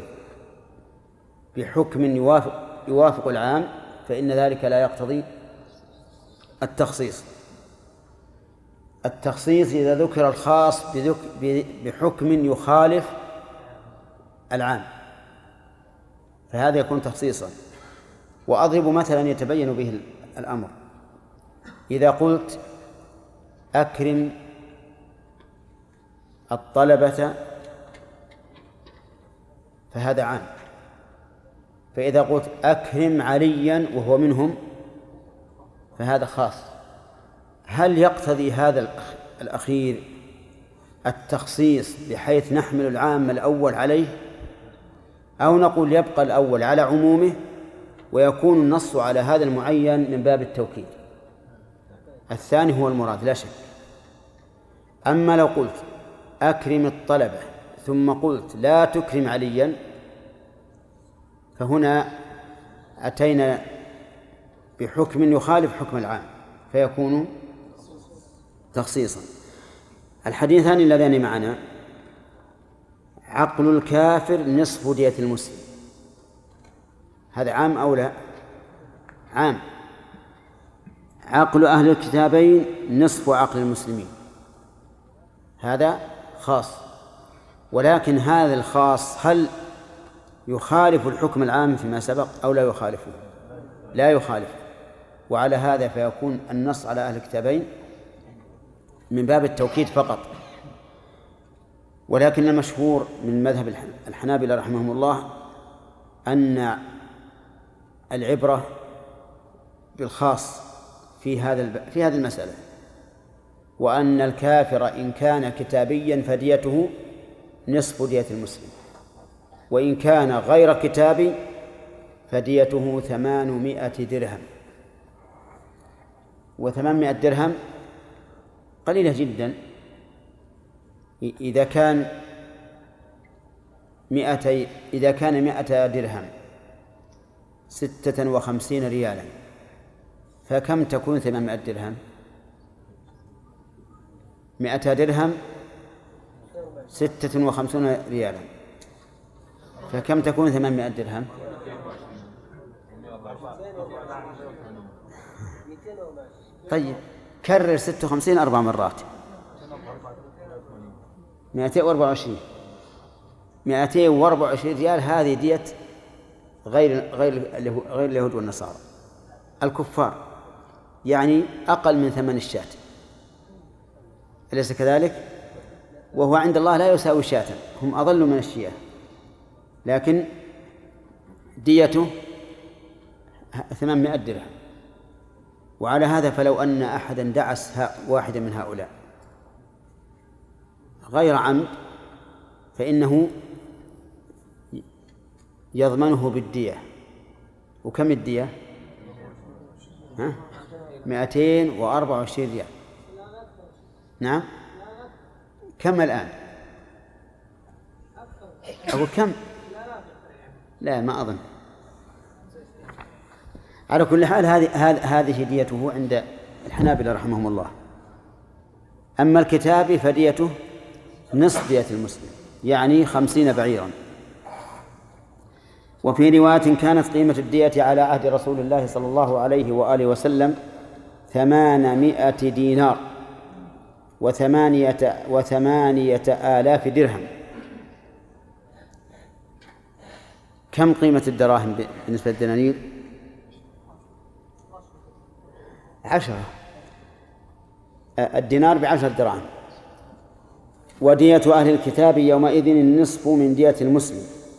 بحكم يوافق, يوافق العام فإن ذلك لا يقتضي التخصيص. التخصيص إذا ذكر الخاص بحكم يخالف العام فهذا يكون تخصيصا. وأضرب مثلا يتبين به الأمر. إذا قلت أكرم الطلبة فهذا عام، فإذا قلت أكرم عليا وهو منهم فهذا خاص. هل يقتضي هذا الأخير التخصيص بحيث نحمل العام الأول عليه، أو نقول يبقى الأول على عمومه ويكون النص على هذا المعين من باب التوكيد؟ الثاني هو المراد لا شك. أما لو قلت أكرم الطلبة ثم قلت لا تكرم عليا فهنا أتينا بحكم يخالف حكم العام فيكون تخصيصا. الحديثان اللذان معنا عقل الكافر نصف دية المسلم، هذا عام أو لا؟ عام. عقل أهل الكتابين نصف عقل المسلمين، هذا خاص. ولكن هذا الخاص هل يخالف الحكم العام فيما سبق أو لا يخالفه؟ لا يخالف. وعلى هذا فيكون النص على أهل الكتابين من باب التوكيد فقط. ولكن المشهور من مذهب الحنابلة رحمهم الله أن العبرة بالخاص في هذا في هذه المسألة، وأن الكافر إن كان كتابيا فديته نصف دية المسلم، وإن كان غير كتابي فديته ثمانمائة درهم. وثمانمائة درهم قليلة جدا. إذا كان مئتي إذا كان مئة درهم ستة وخمسين ريالا فكم تكون ثمانمائة درهم؟ مئة درهم ستة وخمسون ريالا فكم تكون ثمانمائة درهم؟ طيب كرر ستة وخمسين أربع مرات، مئتين وأربعة وعشرين مئتين وأربعة وعشرين ريال. هذه دية غير غير غير اليهود والنصارى الكفار، يعني أقل من ثمن الشاة، أليس كذلك؟ وهو عند الله لا يساوي شاة، هم أضل من الشياه، لكن ديته ثمانمائة درهم. وعلى هذا فلو أن أحدا دعس واحدا من هؤلاء غير عمد فإنه يضمنه بالدية. وكم الدية؟ ها؟ مئتين وأربعة وعشرين ريال. نعم. كم الآن؟ أقول كم؟ لا ما أظن. على كل حال هذه هذه ديته عند الحنابلة رحمهم الله. أما الكتاب فديته نصف دية المسلم، يعني خمسين بعيرا. وفي رواية كانت قيمة الدية على عهد رسول الله صلى الله عليه وآله وسلم ثمانمائة دينار وثمانية وثمانية آلاف درهم. كم قيمة الدراهم بالنسبة للدنانير؟ عشرة. الدينار بعشر دراهم. ودية أهل الكتاب يومئذ النصف من دية المسلم.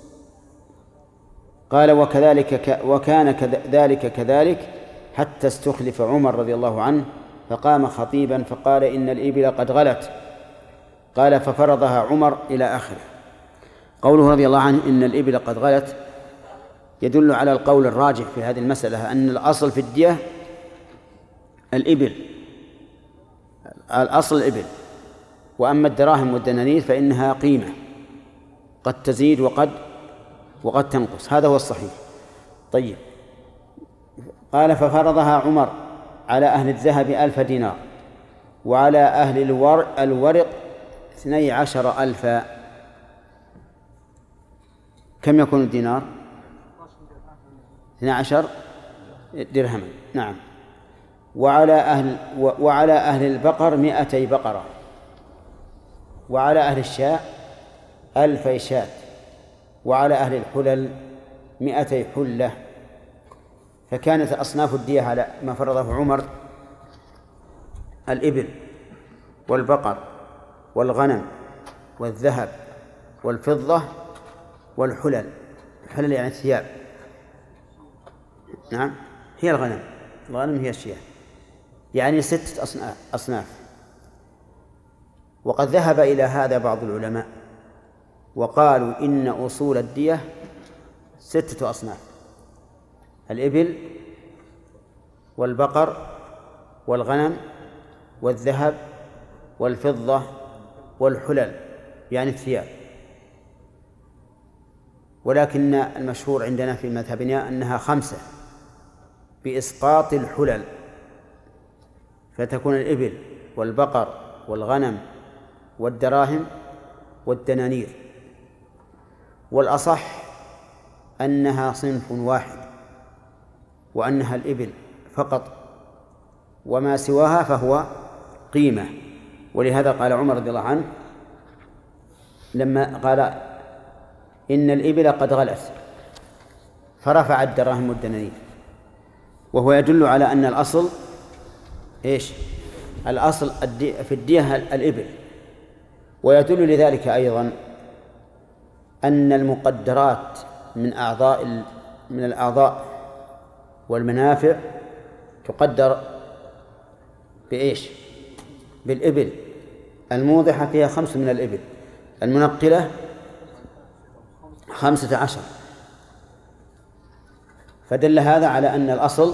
قال وكذلك وكان ذلك كذلك حتى استخلف عمر رضي الله عنه فقام خطيبا فقال إن الإبل قد غلت. قال ففرضها عمر إلى آخره. قوله رضي الله عنه إن الإبل قد غلت يدل على القول الراجح في هذه المسألة، أن الأصل في الدية الإبل، الأصل الإبل. وأما الدراهم والدنانير فإنها قيمة قد تزيد وقد وقد تنقص، هذا هو الصحيح. طيب، قال ففرضها عمر على أهل الذهب ألف دينار وعلى أهل الورق, الورق اثني عشر ألفا. كم يكون الدينار؟ اثني عشر درهما. نعم. وعلى أهل وعلى أهل البقر مئتي بقرة وعلى أهل الشاة ألفي شاة وعلى أهل الحلل مئتي حلة. فكانت أصناف الدية على ما فرضه عمر الإبل والبقر والغنم والذهب والفضة والحلل. الحلل يعني الثياب. نعم، هي الغنم، الغنم هي الشياه، يعني ستة أصناف. وقد ذهب إلى هذا بعض العلماء وقالوا إن أصول الدية ستة أصناف: الإبل والبقر والغنم والذهب والفضة والحلل، يعني الثياب. ولكن المشهور عندنا في مذهبنا أنها خمسة بإسقاط الحلل، فتكون الإبل والبقر والغنم والدراهم والدنانير. والأصح أنها صنف واحد وأنها الإبل فقط، وما سواها فهو قيمة. ولهذا قال عمر رضي الله عنه لما قال إن الإبل قد غلت فرفع الدراهم والدنانير، وهو يدل على أن الأصل إيش؟ الأصل في الدية الإبل. ويدل لذلك أيضا أن المقدرات من أعضاء من الأعضاء والمنافع تقدر بإيش؟ بالإبل. الموضحة فيها خمس من الإبل، المنقلة خمسة عشر. فدل هذا على أن الأصل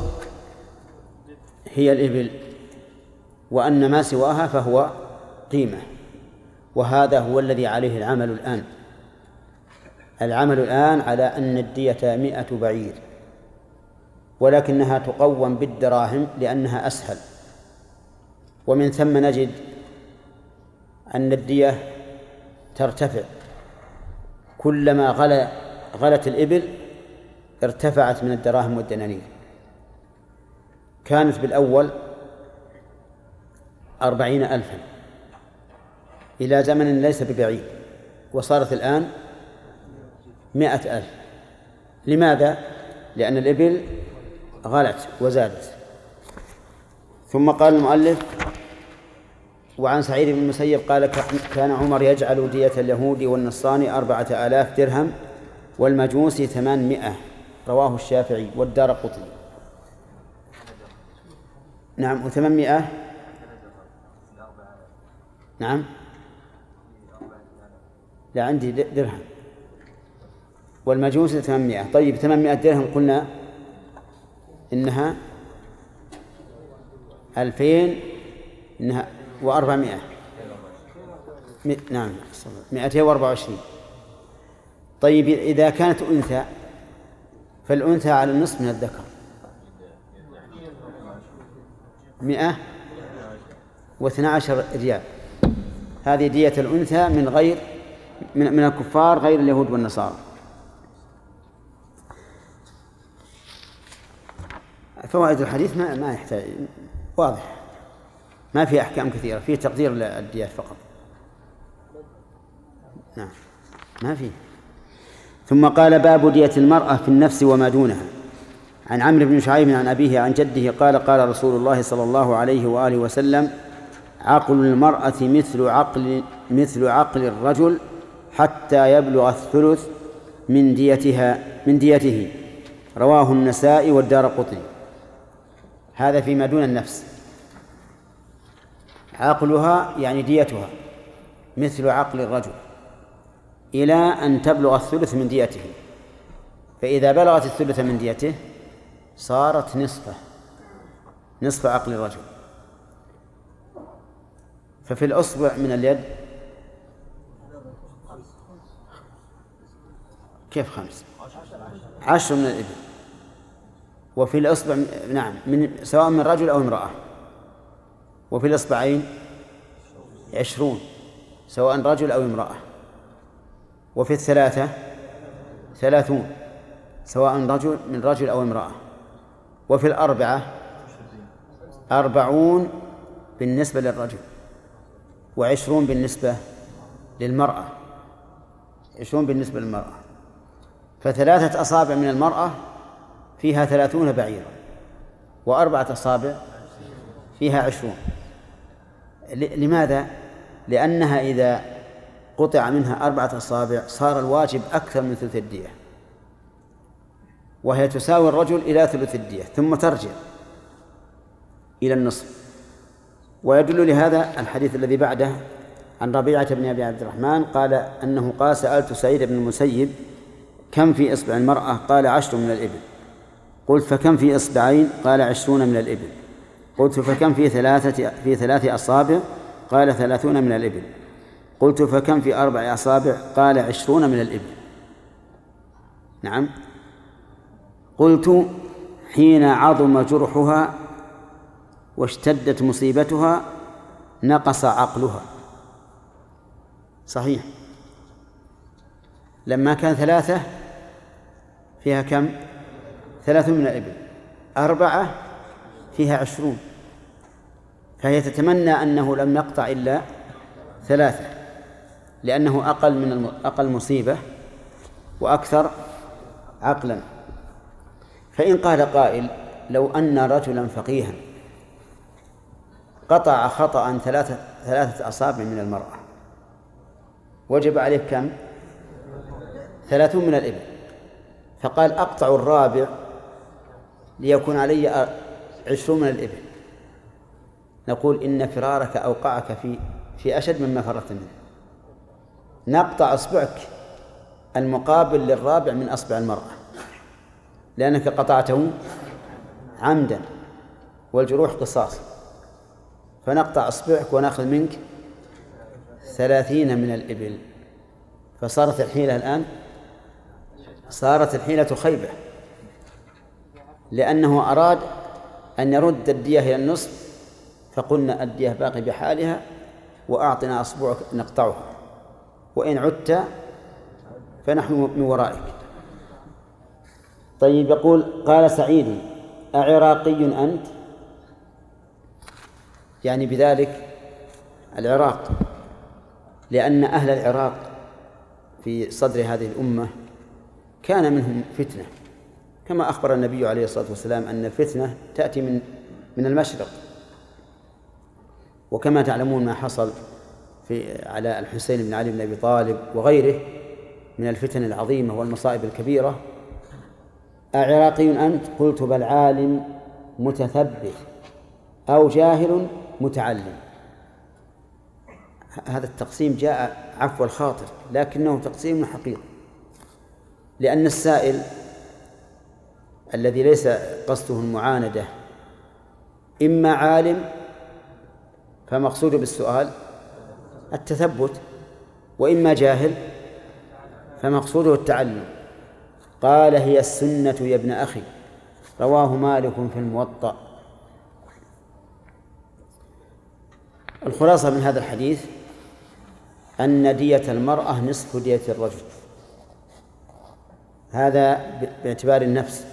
هي الإبل، وأن ما سواها فهو قيمة. وهذا هو الذي عليه العمل الآن. العمل الآن على أن الدية مئة بعير، ولكنها تقوم بالدراهم لأنها أسهل. ومن ثم نجد أن الدية ترتفع كلما غل غلت الإبل ارتفعت من الدراهم والدنانير. كانت بالأول أربعين ألفا إلى زمن ليس ببعيد، وصارت الآن مئة ألف. لماذا؟ لأن الإبل غلت وزادت. ثم قال المؤلف: وعن سعيد بن المسيب قال كان عمر يجعل دية اليهود والنصارى أربعة آلاف درهم والمجوس ثمانمائة. رواه الشافعي والدارقطني. نعم، وثمانمائة. نعم، لا عندي درهم، والمجوس ثمانمائة. طيب، ثمانمائة درهم قلنا إنها ألفين إنها وأربعمائة. نعم، مئتين وأربعة وعشرين. طيب، إذا كانت أنثى فالأنثى على النصف من الذكر، مئة واثنى عشر ريال. هذه دية الأنثى من غير من, من الكفار غير اليهود والنصارى. فوائد الحديث ما ما يحتاج، واضح، ما في أحكام كثيرة، فيه تقدير الديات فقط. نعم ما فيه. ثم قال: باب دية المرأة في النفس وما دونها. عن عمرو بن شعيب عن أبيه عن جده قال: قال رسول الله صلى الله عليه وآله وسلم: عقل المرأة مثل عقل مثل عقل الرجل حتى يبلغ الثلث من ديتها من ديته. رواه النسائي والدارقطني. هذا فيما دون النفس. عقلها يعني ديتها مثل عقل الرجل إلى أن تبلغ الثلث من ديته، فإذا بلغت الثلث من ديته صارت نصفه نصف عقل الرجل. ففي الأصبع من اليد كيف خمس؟ عشر من الإبل. وفي الأصبع نعم من سواء من رجل أو امرأة. وفي الإصبعين عشرون سواء رجل أو امرأة. وفي الثلاثة ثلاثون سواء رجل من رجل أو امرأة. وفي الأربعة أربعون بالنسبة للرجل وعشرون بالنسبة للمرأة عشرون بالنسبة للمرأة. فثلاثة أصابع من المرأة فيها ثلاثون بعيرا، وأربعة أصابع فيها عشرون. لماذا؟ لأنها إذا قطع منها أربعة أصابع صار الواجب أكثر من ثلث الدية، وهي تساوي الرجل إلى ثلث الدية ثم ترجع إلى النصف. ويدل لهذا الحديث الذي بعده عن ربيعة بن أبي عبد الرحمن قال أنه قال: سألت سعيد بن المسيب: كم في إصبع المرأة؟ قال: عشر من الإبل. قلت: فكم في إصبعين؟ قال: عشرون من الإبل. قلت: فكم في ثلاثة في ثلاث أصابع؟ قال: ثلاثون من الإبل. قلت: فكم في أربع أصابع؟ قال: عشرون من الإبل. نعم. قلت: حين عظم جرحها واشتدت مصيبتها نقص عقلها. صحيح، لما كان ثلاثة فيها كم؟ ثلاثون من الإبل. أربعة فيها عشرون، فهي تتمنى أنه لم يقطع إلا ثلاثة، لأنه أقل من أقل مصيبة وأكثر عقلا. فإن قال قائل: لو أن رجلا فقيها قطع خطأ ثلاثة ثلاثة أصابع من المرأة وجب عليه كم؟ ثلاثون من الإبل، فقال: أقطع الرابع ليكون علي عشرون من الإبل. نقول: إن فرارك أوقعك في في أشد مما فررت منه. نقطع أصبعك المقابل للرابع من أصبع المرأة، لأنك قطعته عمدا والجروح قصاص، فنقطع أصبعك ونأخذ منك ثلاثين من الإبل. فصارت الحيلة الآن صارت الحيلة خيبة، لأنه أراد أن يرد الدية إلى النصف، فقلنا: الدية باقي بحالها وأعطنا أصبعك نقطعها، وإن عدت فنحن من ورائك. طيب، يقول: قال سعيد: أعراقي أنت؟ يعني بذلك العراق، لأن أهل العراق في صدر هذه الأمة كان منهم فتنة، كما أخبر النبي عليه الصلاة والسلام أن الفتنة تأتي من من المشرق. وكما تعلمون ما حصل في على الحسين بن علي بن أبي طالب وغيره من الفتن العظيمة والمصائب الكبيرة. أعراقي أنت؟ قلت: بل عالم متثبت أو جاهل متعلم. هذا التقسيم جاء عفو الخاطر، لكنه تقسيم حقيقي، لأن السائل الذي ليس قصده المعاندة إما عالم فمقصود بالسؤال التثبت، وإما جاهل فمقصوده التعلم. قال: هي السنة يا ابن أخي، رواه مالك في الموطأ. الخلاصة من هذا الحديث أن دية المرأة نصف دية الرجل، هذا باعتبار النفس.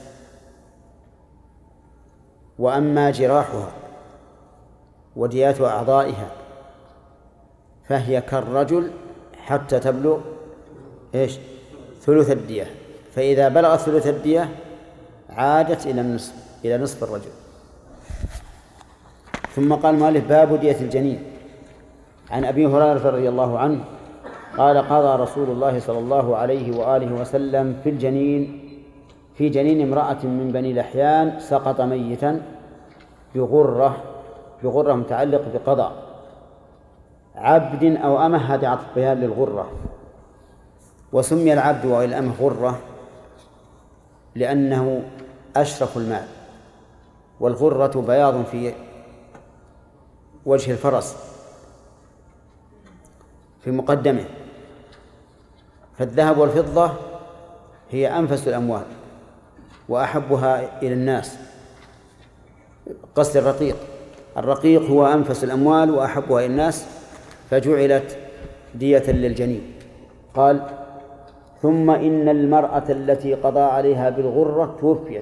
وأما جراحها وديات أعضائها فهي كالرجل حتى تبلغ إيش؟ ثلث الدية، فإذا بلغت ثلث الدية عادت إلى النصف إلى نصف الرجل. ثم قال المؤلف: باب دية الجنين. عن أبي هريرة رضي الله عنه قال: قضى رسول الله صلى الله عليه وآله وسلم في الجنين في جنين امرأة من بني لحيان سقط ميتا بغرة بغرة متعلق بقضاء عبد أو أمة، هذا عطف بيان للغرة. وسمي العبد والأمة غرة لأنه أشرف المال، والغرة بياض في وجه الفرس في مقدمه. فالذهب والفضة هي أنفس الأموال وأحبها إلى الناس، قصد الرقيق الرقيق هو أنفس الأموال وأحبها إلى الناس، فجعلت دية للجنين. قال: ثم إن المرأة التي قضى عليها بالغرة توفيت،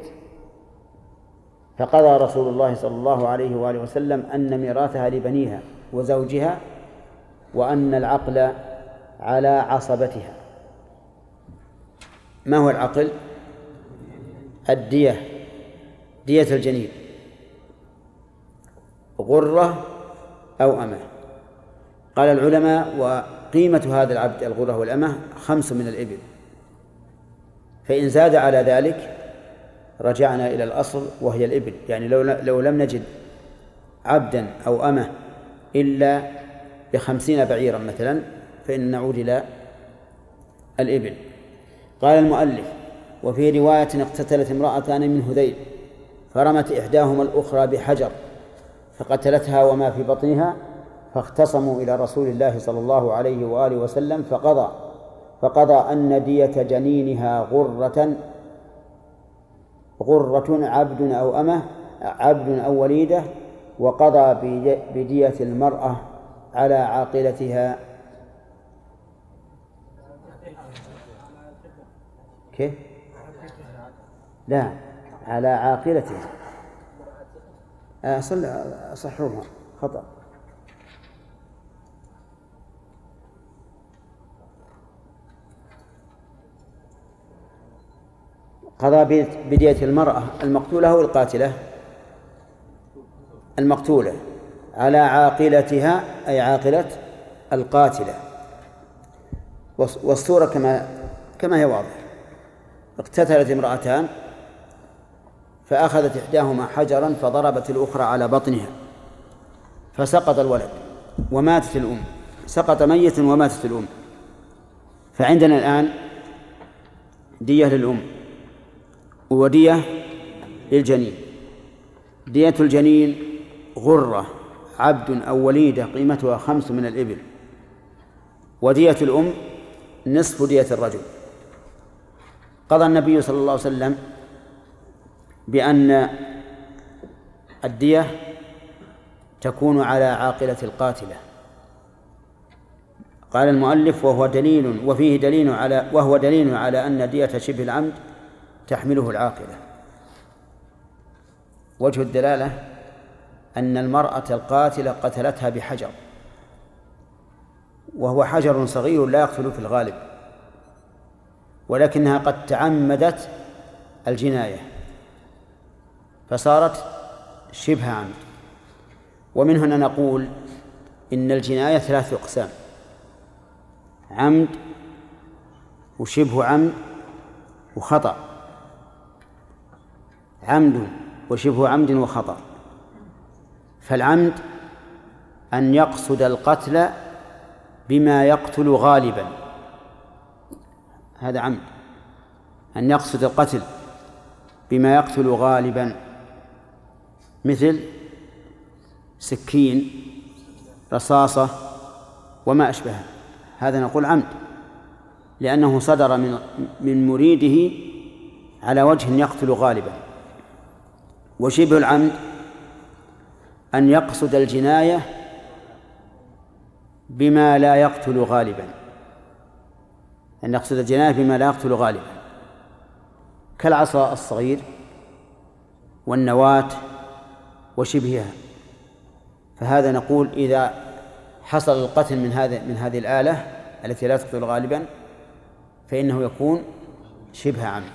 فقضى رسول الله صلى الله عليه وآله وسلم أن ميراثها لبنيها وزوجها، وأن العقل على عصبتها. ما هو العقل؟ الدية، دية الجنين، غرة أو أمة. قال العلماء: وقيمة هذا العبد الغرة والأمة خمس من الإبل، فإن زاد على ذلك رجعنا إلى الأصل وهي الإبل. يعني لو لو لم نجد عبدا أو أمة إلا بخمسين بعيرا مثلا، فإن نعود إلى الإبل. قال المؤلف: وفي رواية: اقتتلت امرأتان من هذيل فرمت إحداهما الأخرى بحجر فقتلتها وما في بطنها، فاختصموا إلى رسول الله صلى الله عليه وآله وسلم فقضى فقضى أن دية جنينها غرة غرة عبد أو أمة عبد أو وليدة، وقضى بدية المرأة على عاقلتها. كيف؟ لا، على عاقلتها. أصل صحوها خطأ. قضى بدية المرأة المقتولة أو القاتلة؟ المقتولة على عاقلتها، أي عاقلة القاتلة. والصورة كما كما هي واضحة: اقتتلت امرأتان فأخذت إحداهما حجرا فضربت الأخرى على بطنها فسقط الولد وماتت الأم، سقط ميتا وماتت الأم. فعندنا الآن دية للأم ودية للجنين. دية الجنين غرة عبد أو وليدة قيمتها خمس من الإبل، ودية الأم نصف دية الرجل. قضى النبي صلى الله عليه وسلم بأن الدية تكون على عاقلة القاتلة. قال المؤلف: وهو دليل وفيه دليل على وهو دليل على أن دية شبه العمد تحمله العاقلة. وجه الدلالة أن المرأة القاتلة قتلتها بحجر، وهو حجر صغير لا يقتل في الغالب، ولكنها قد تعمدت الجناية فصارت شبه عمد. ومن هنا نقول إن الجناية ثلاث أقسام: عمد وشبه عمد وخطأ. عمد وشبه عمد وخطأ. فالعمد أن يقصد القتل بما يقتل غالبا، هذا عمد، أن يقصد القتل بما يقتل غالبا، مثل سكين، رصاصة وما أشبهها، هذا نقول عمد، لأنه صدر من من مريده على وجه يقتل غالبا. وشبه العمد أن يقصد الجناية بما لا يقتل غالبا، أن يقصد الجناية بما لا يقتل غالبا كالعصا الصغير والنواة وشبهها، فهذا نقول إذا حصل القتل من هذا من هذه الآلة التي لا تقتل غالبا فإنه يكون شبه عمد.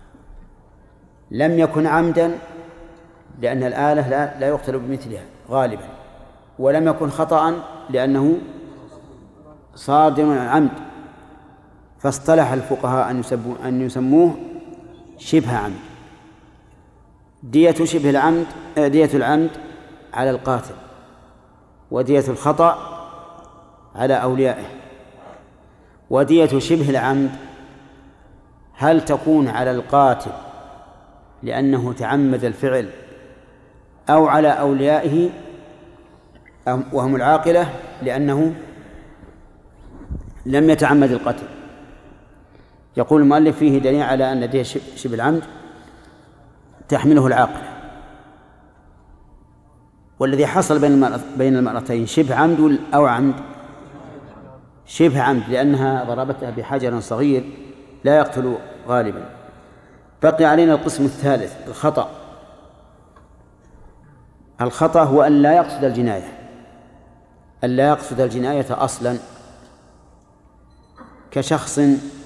لم يكن عمدا لأن الآلة لا, لا يقتل بمثلها غالبا، ولم يكن خطأ لأنه صادم عن عمد، فاصطلح الفقهاء أن يسموه, أن يسموه شبه عمد. دية شبه العمد دية العمد على القاتل، ودية الخطأ على أوليائه. ودية شبه العمد هل تكون على القاتل لأنه تعمد الفعل أو على أوليائه وهم العاقلة لأنه لم يتعمد القتل؟ يقول المؤلف فيه دليل على أن دية شبه العمد تحمله العاقلة. والذي حصل بين المرأتين شبه عمد أو عمد؟ شبه عمد، لأنها ضربتها بحجر صغير لا يقتل غالبا. بقي علينا القسم الثالث الخطأ. الخطأ هو أن لا يقصد الجناية، أن لا يقصد الجناية أصلا، كشخص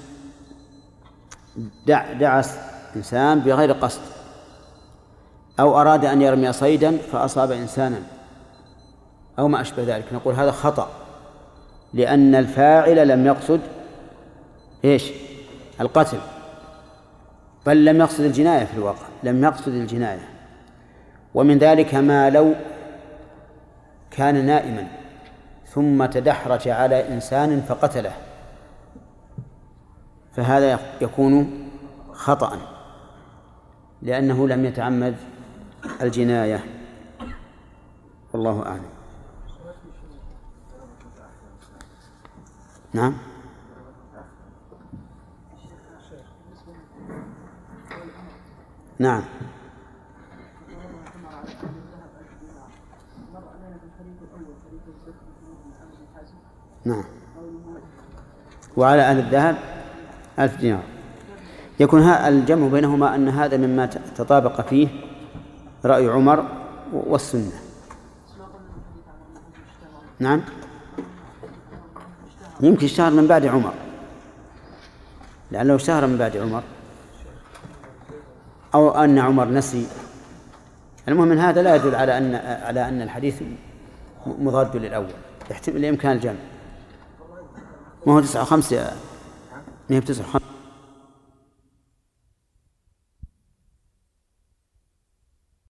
دع دعس إنسان بغير قصد، أو أراد أن يرمي صيدا فأصاب إنسانا أو ما أشبه ذلك، نقول هذا خطأ لأن الفاعل لم يقصد إيش؟ القتل، بل لم يقصد الجناية في الواقع، لم يقصد الجناية. ومن ذلك ما لو كان نائما ثم تدحرج على إنسان فقتله، فهذا يكون خطأ لأنه لم يتعمد الجناية. والله أعلم. نعم. نعم. نعم. وعلى أهل الذهب ألف دينار. يكون الجمع بينهما أن هذا مما تطابق فيه رأي عمر والسنة. نعم. يمكن اشتهر من بعد عمر، لأنه اشتهر من بعد عمر أو أن عمر نسي. المهم من هذا لا يدل على أن على أن الحديث مضاد للأول، يحتمل الإمكان الجمع. ما هو تسعة وخمسة، ما هي تسعة وخمسة.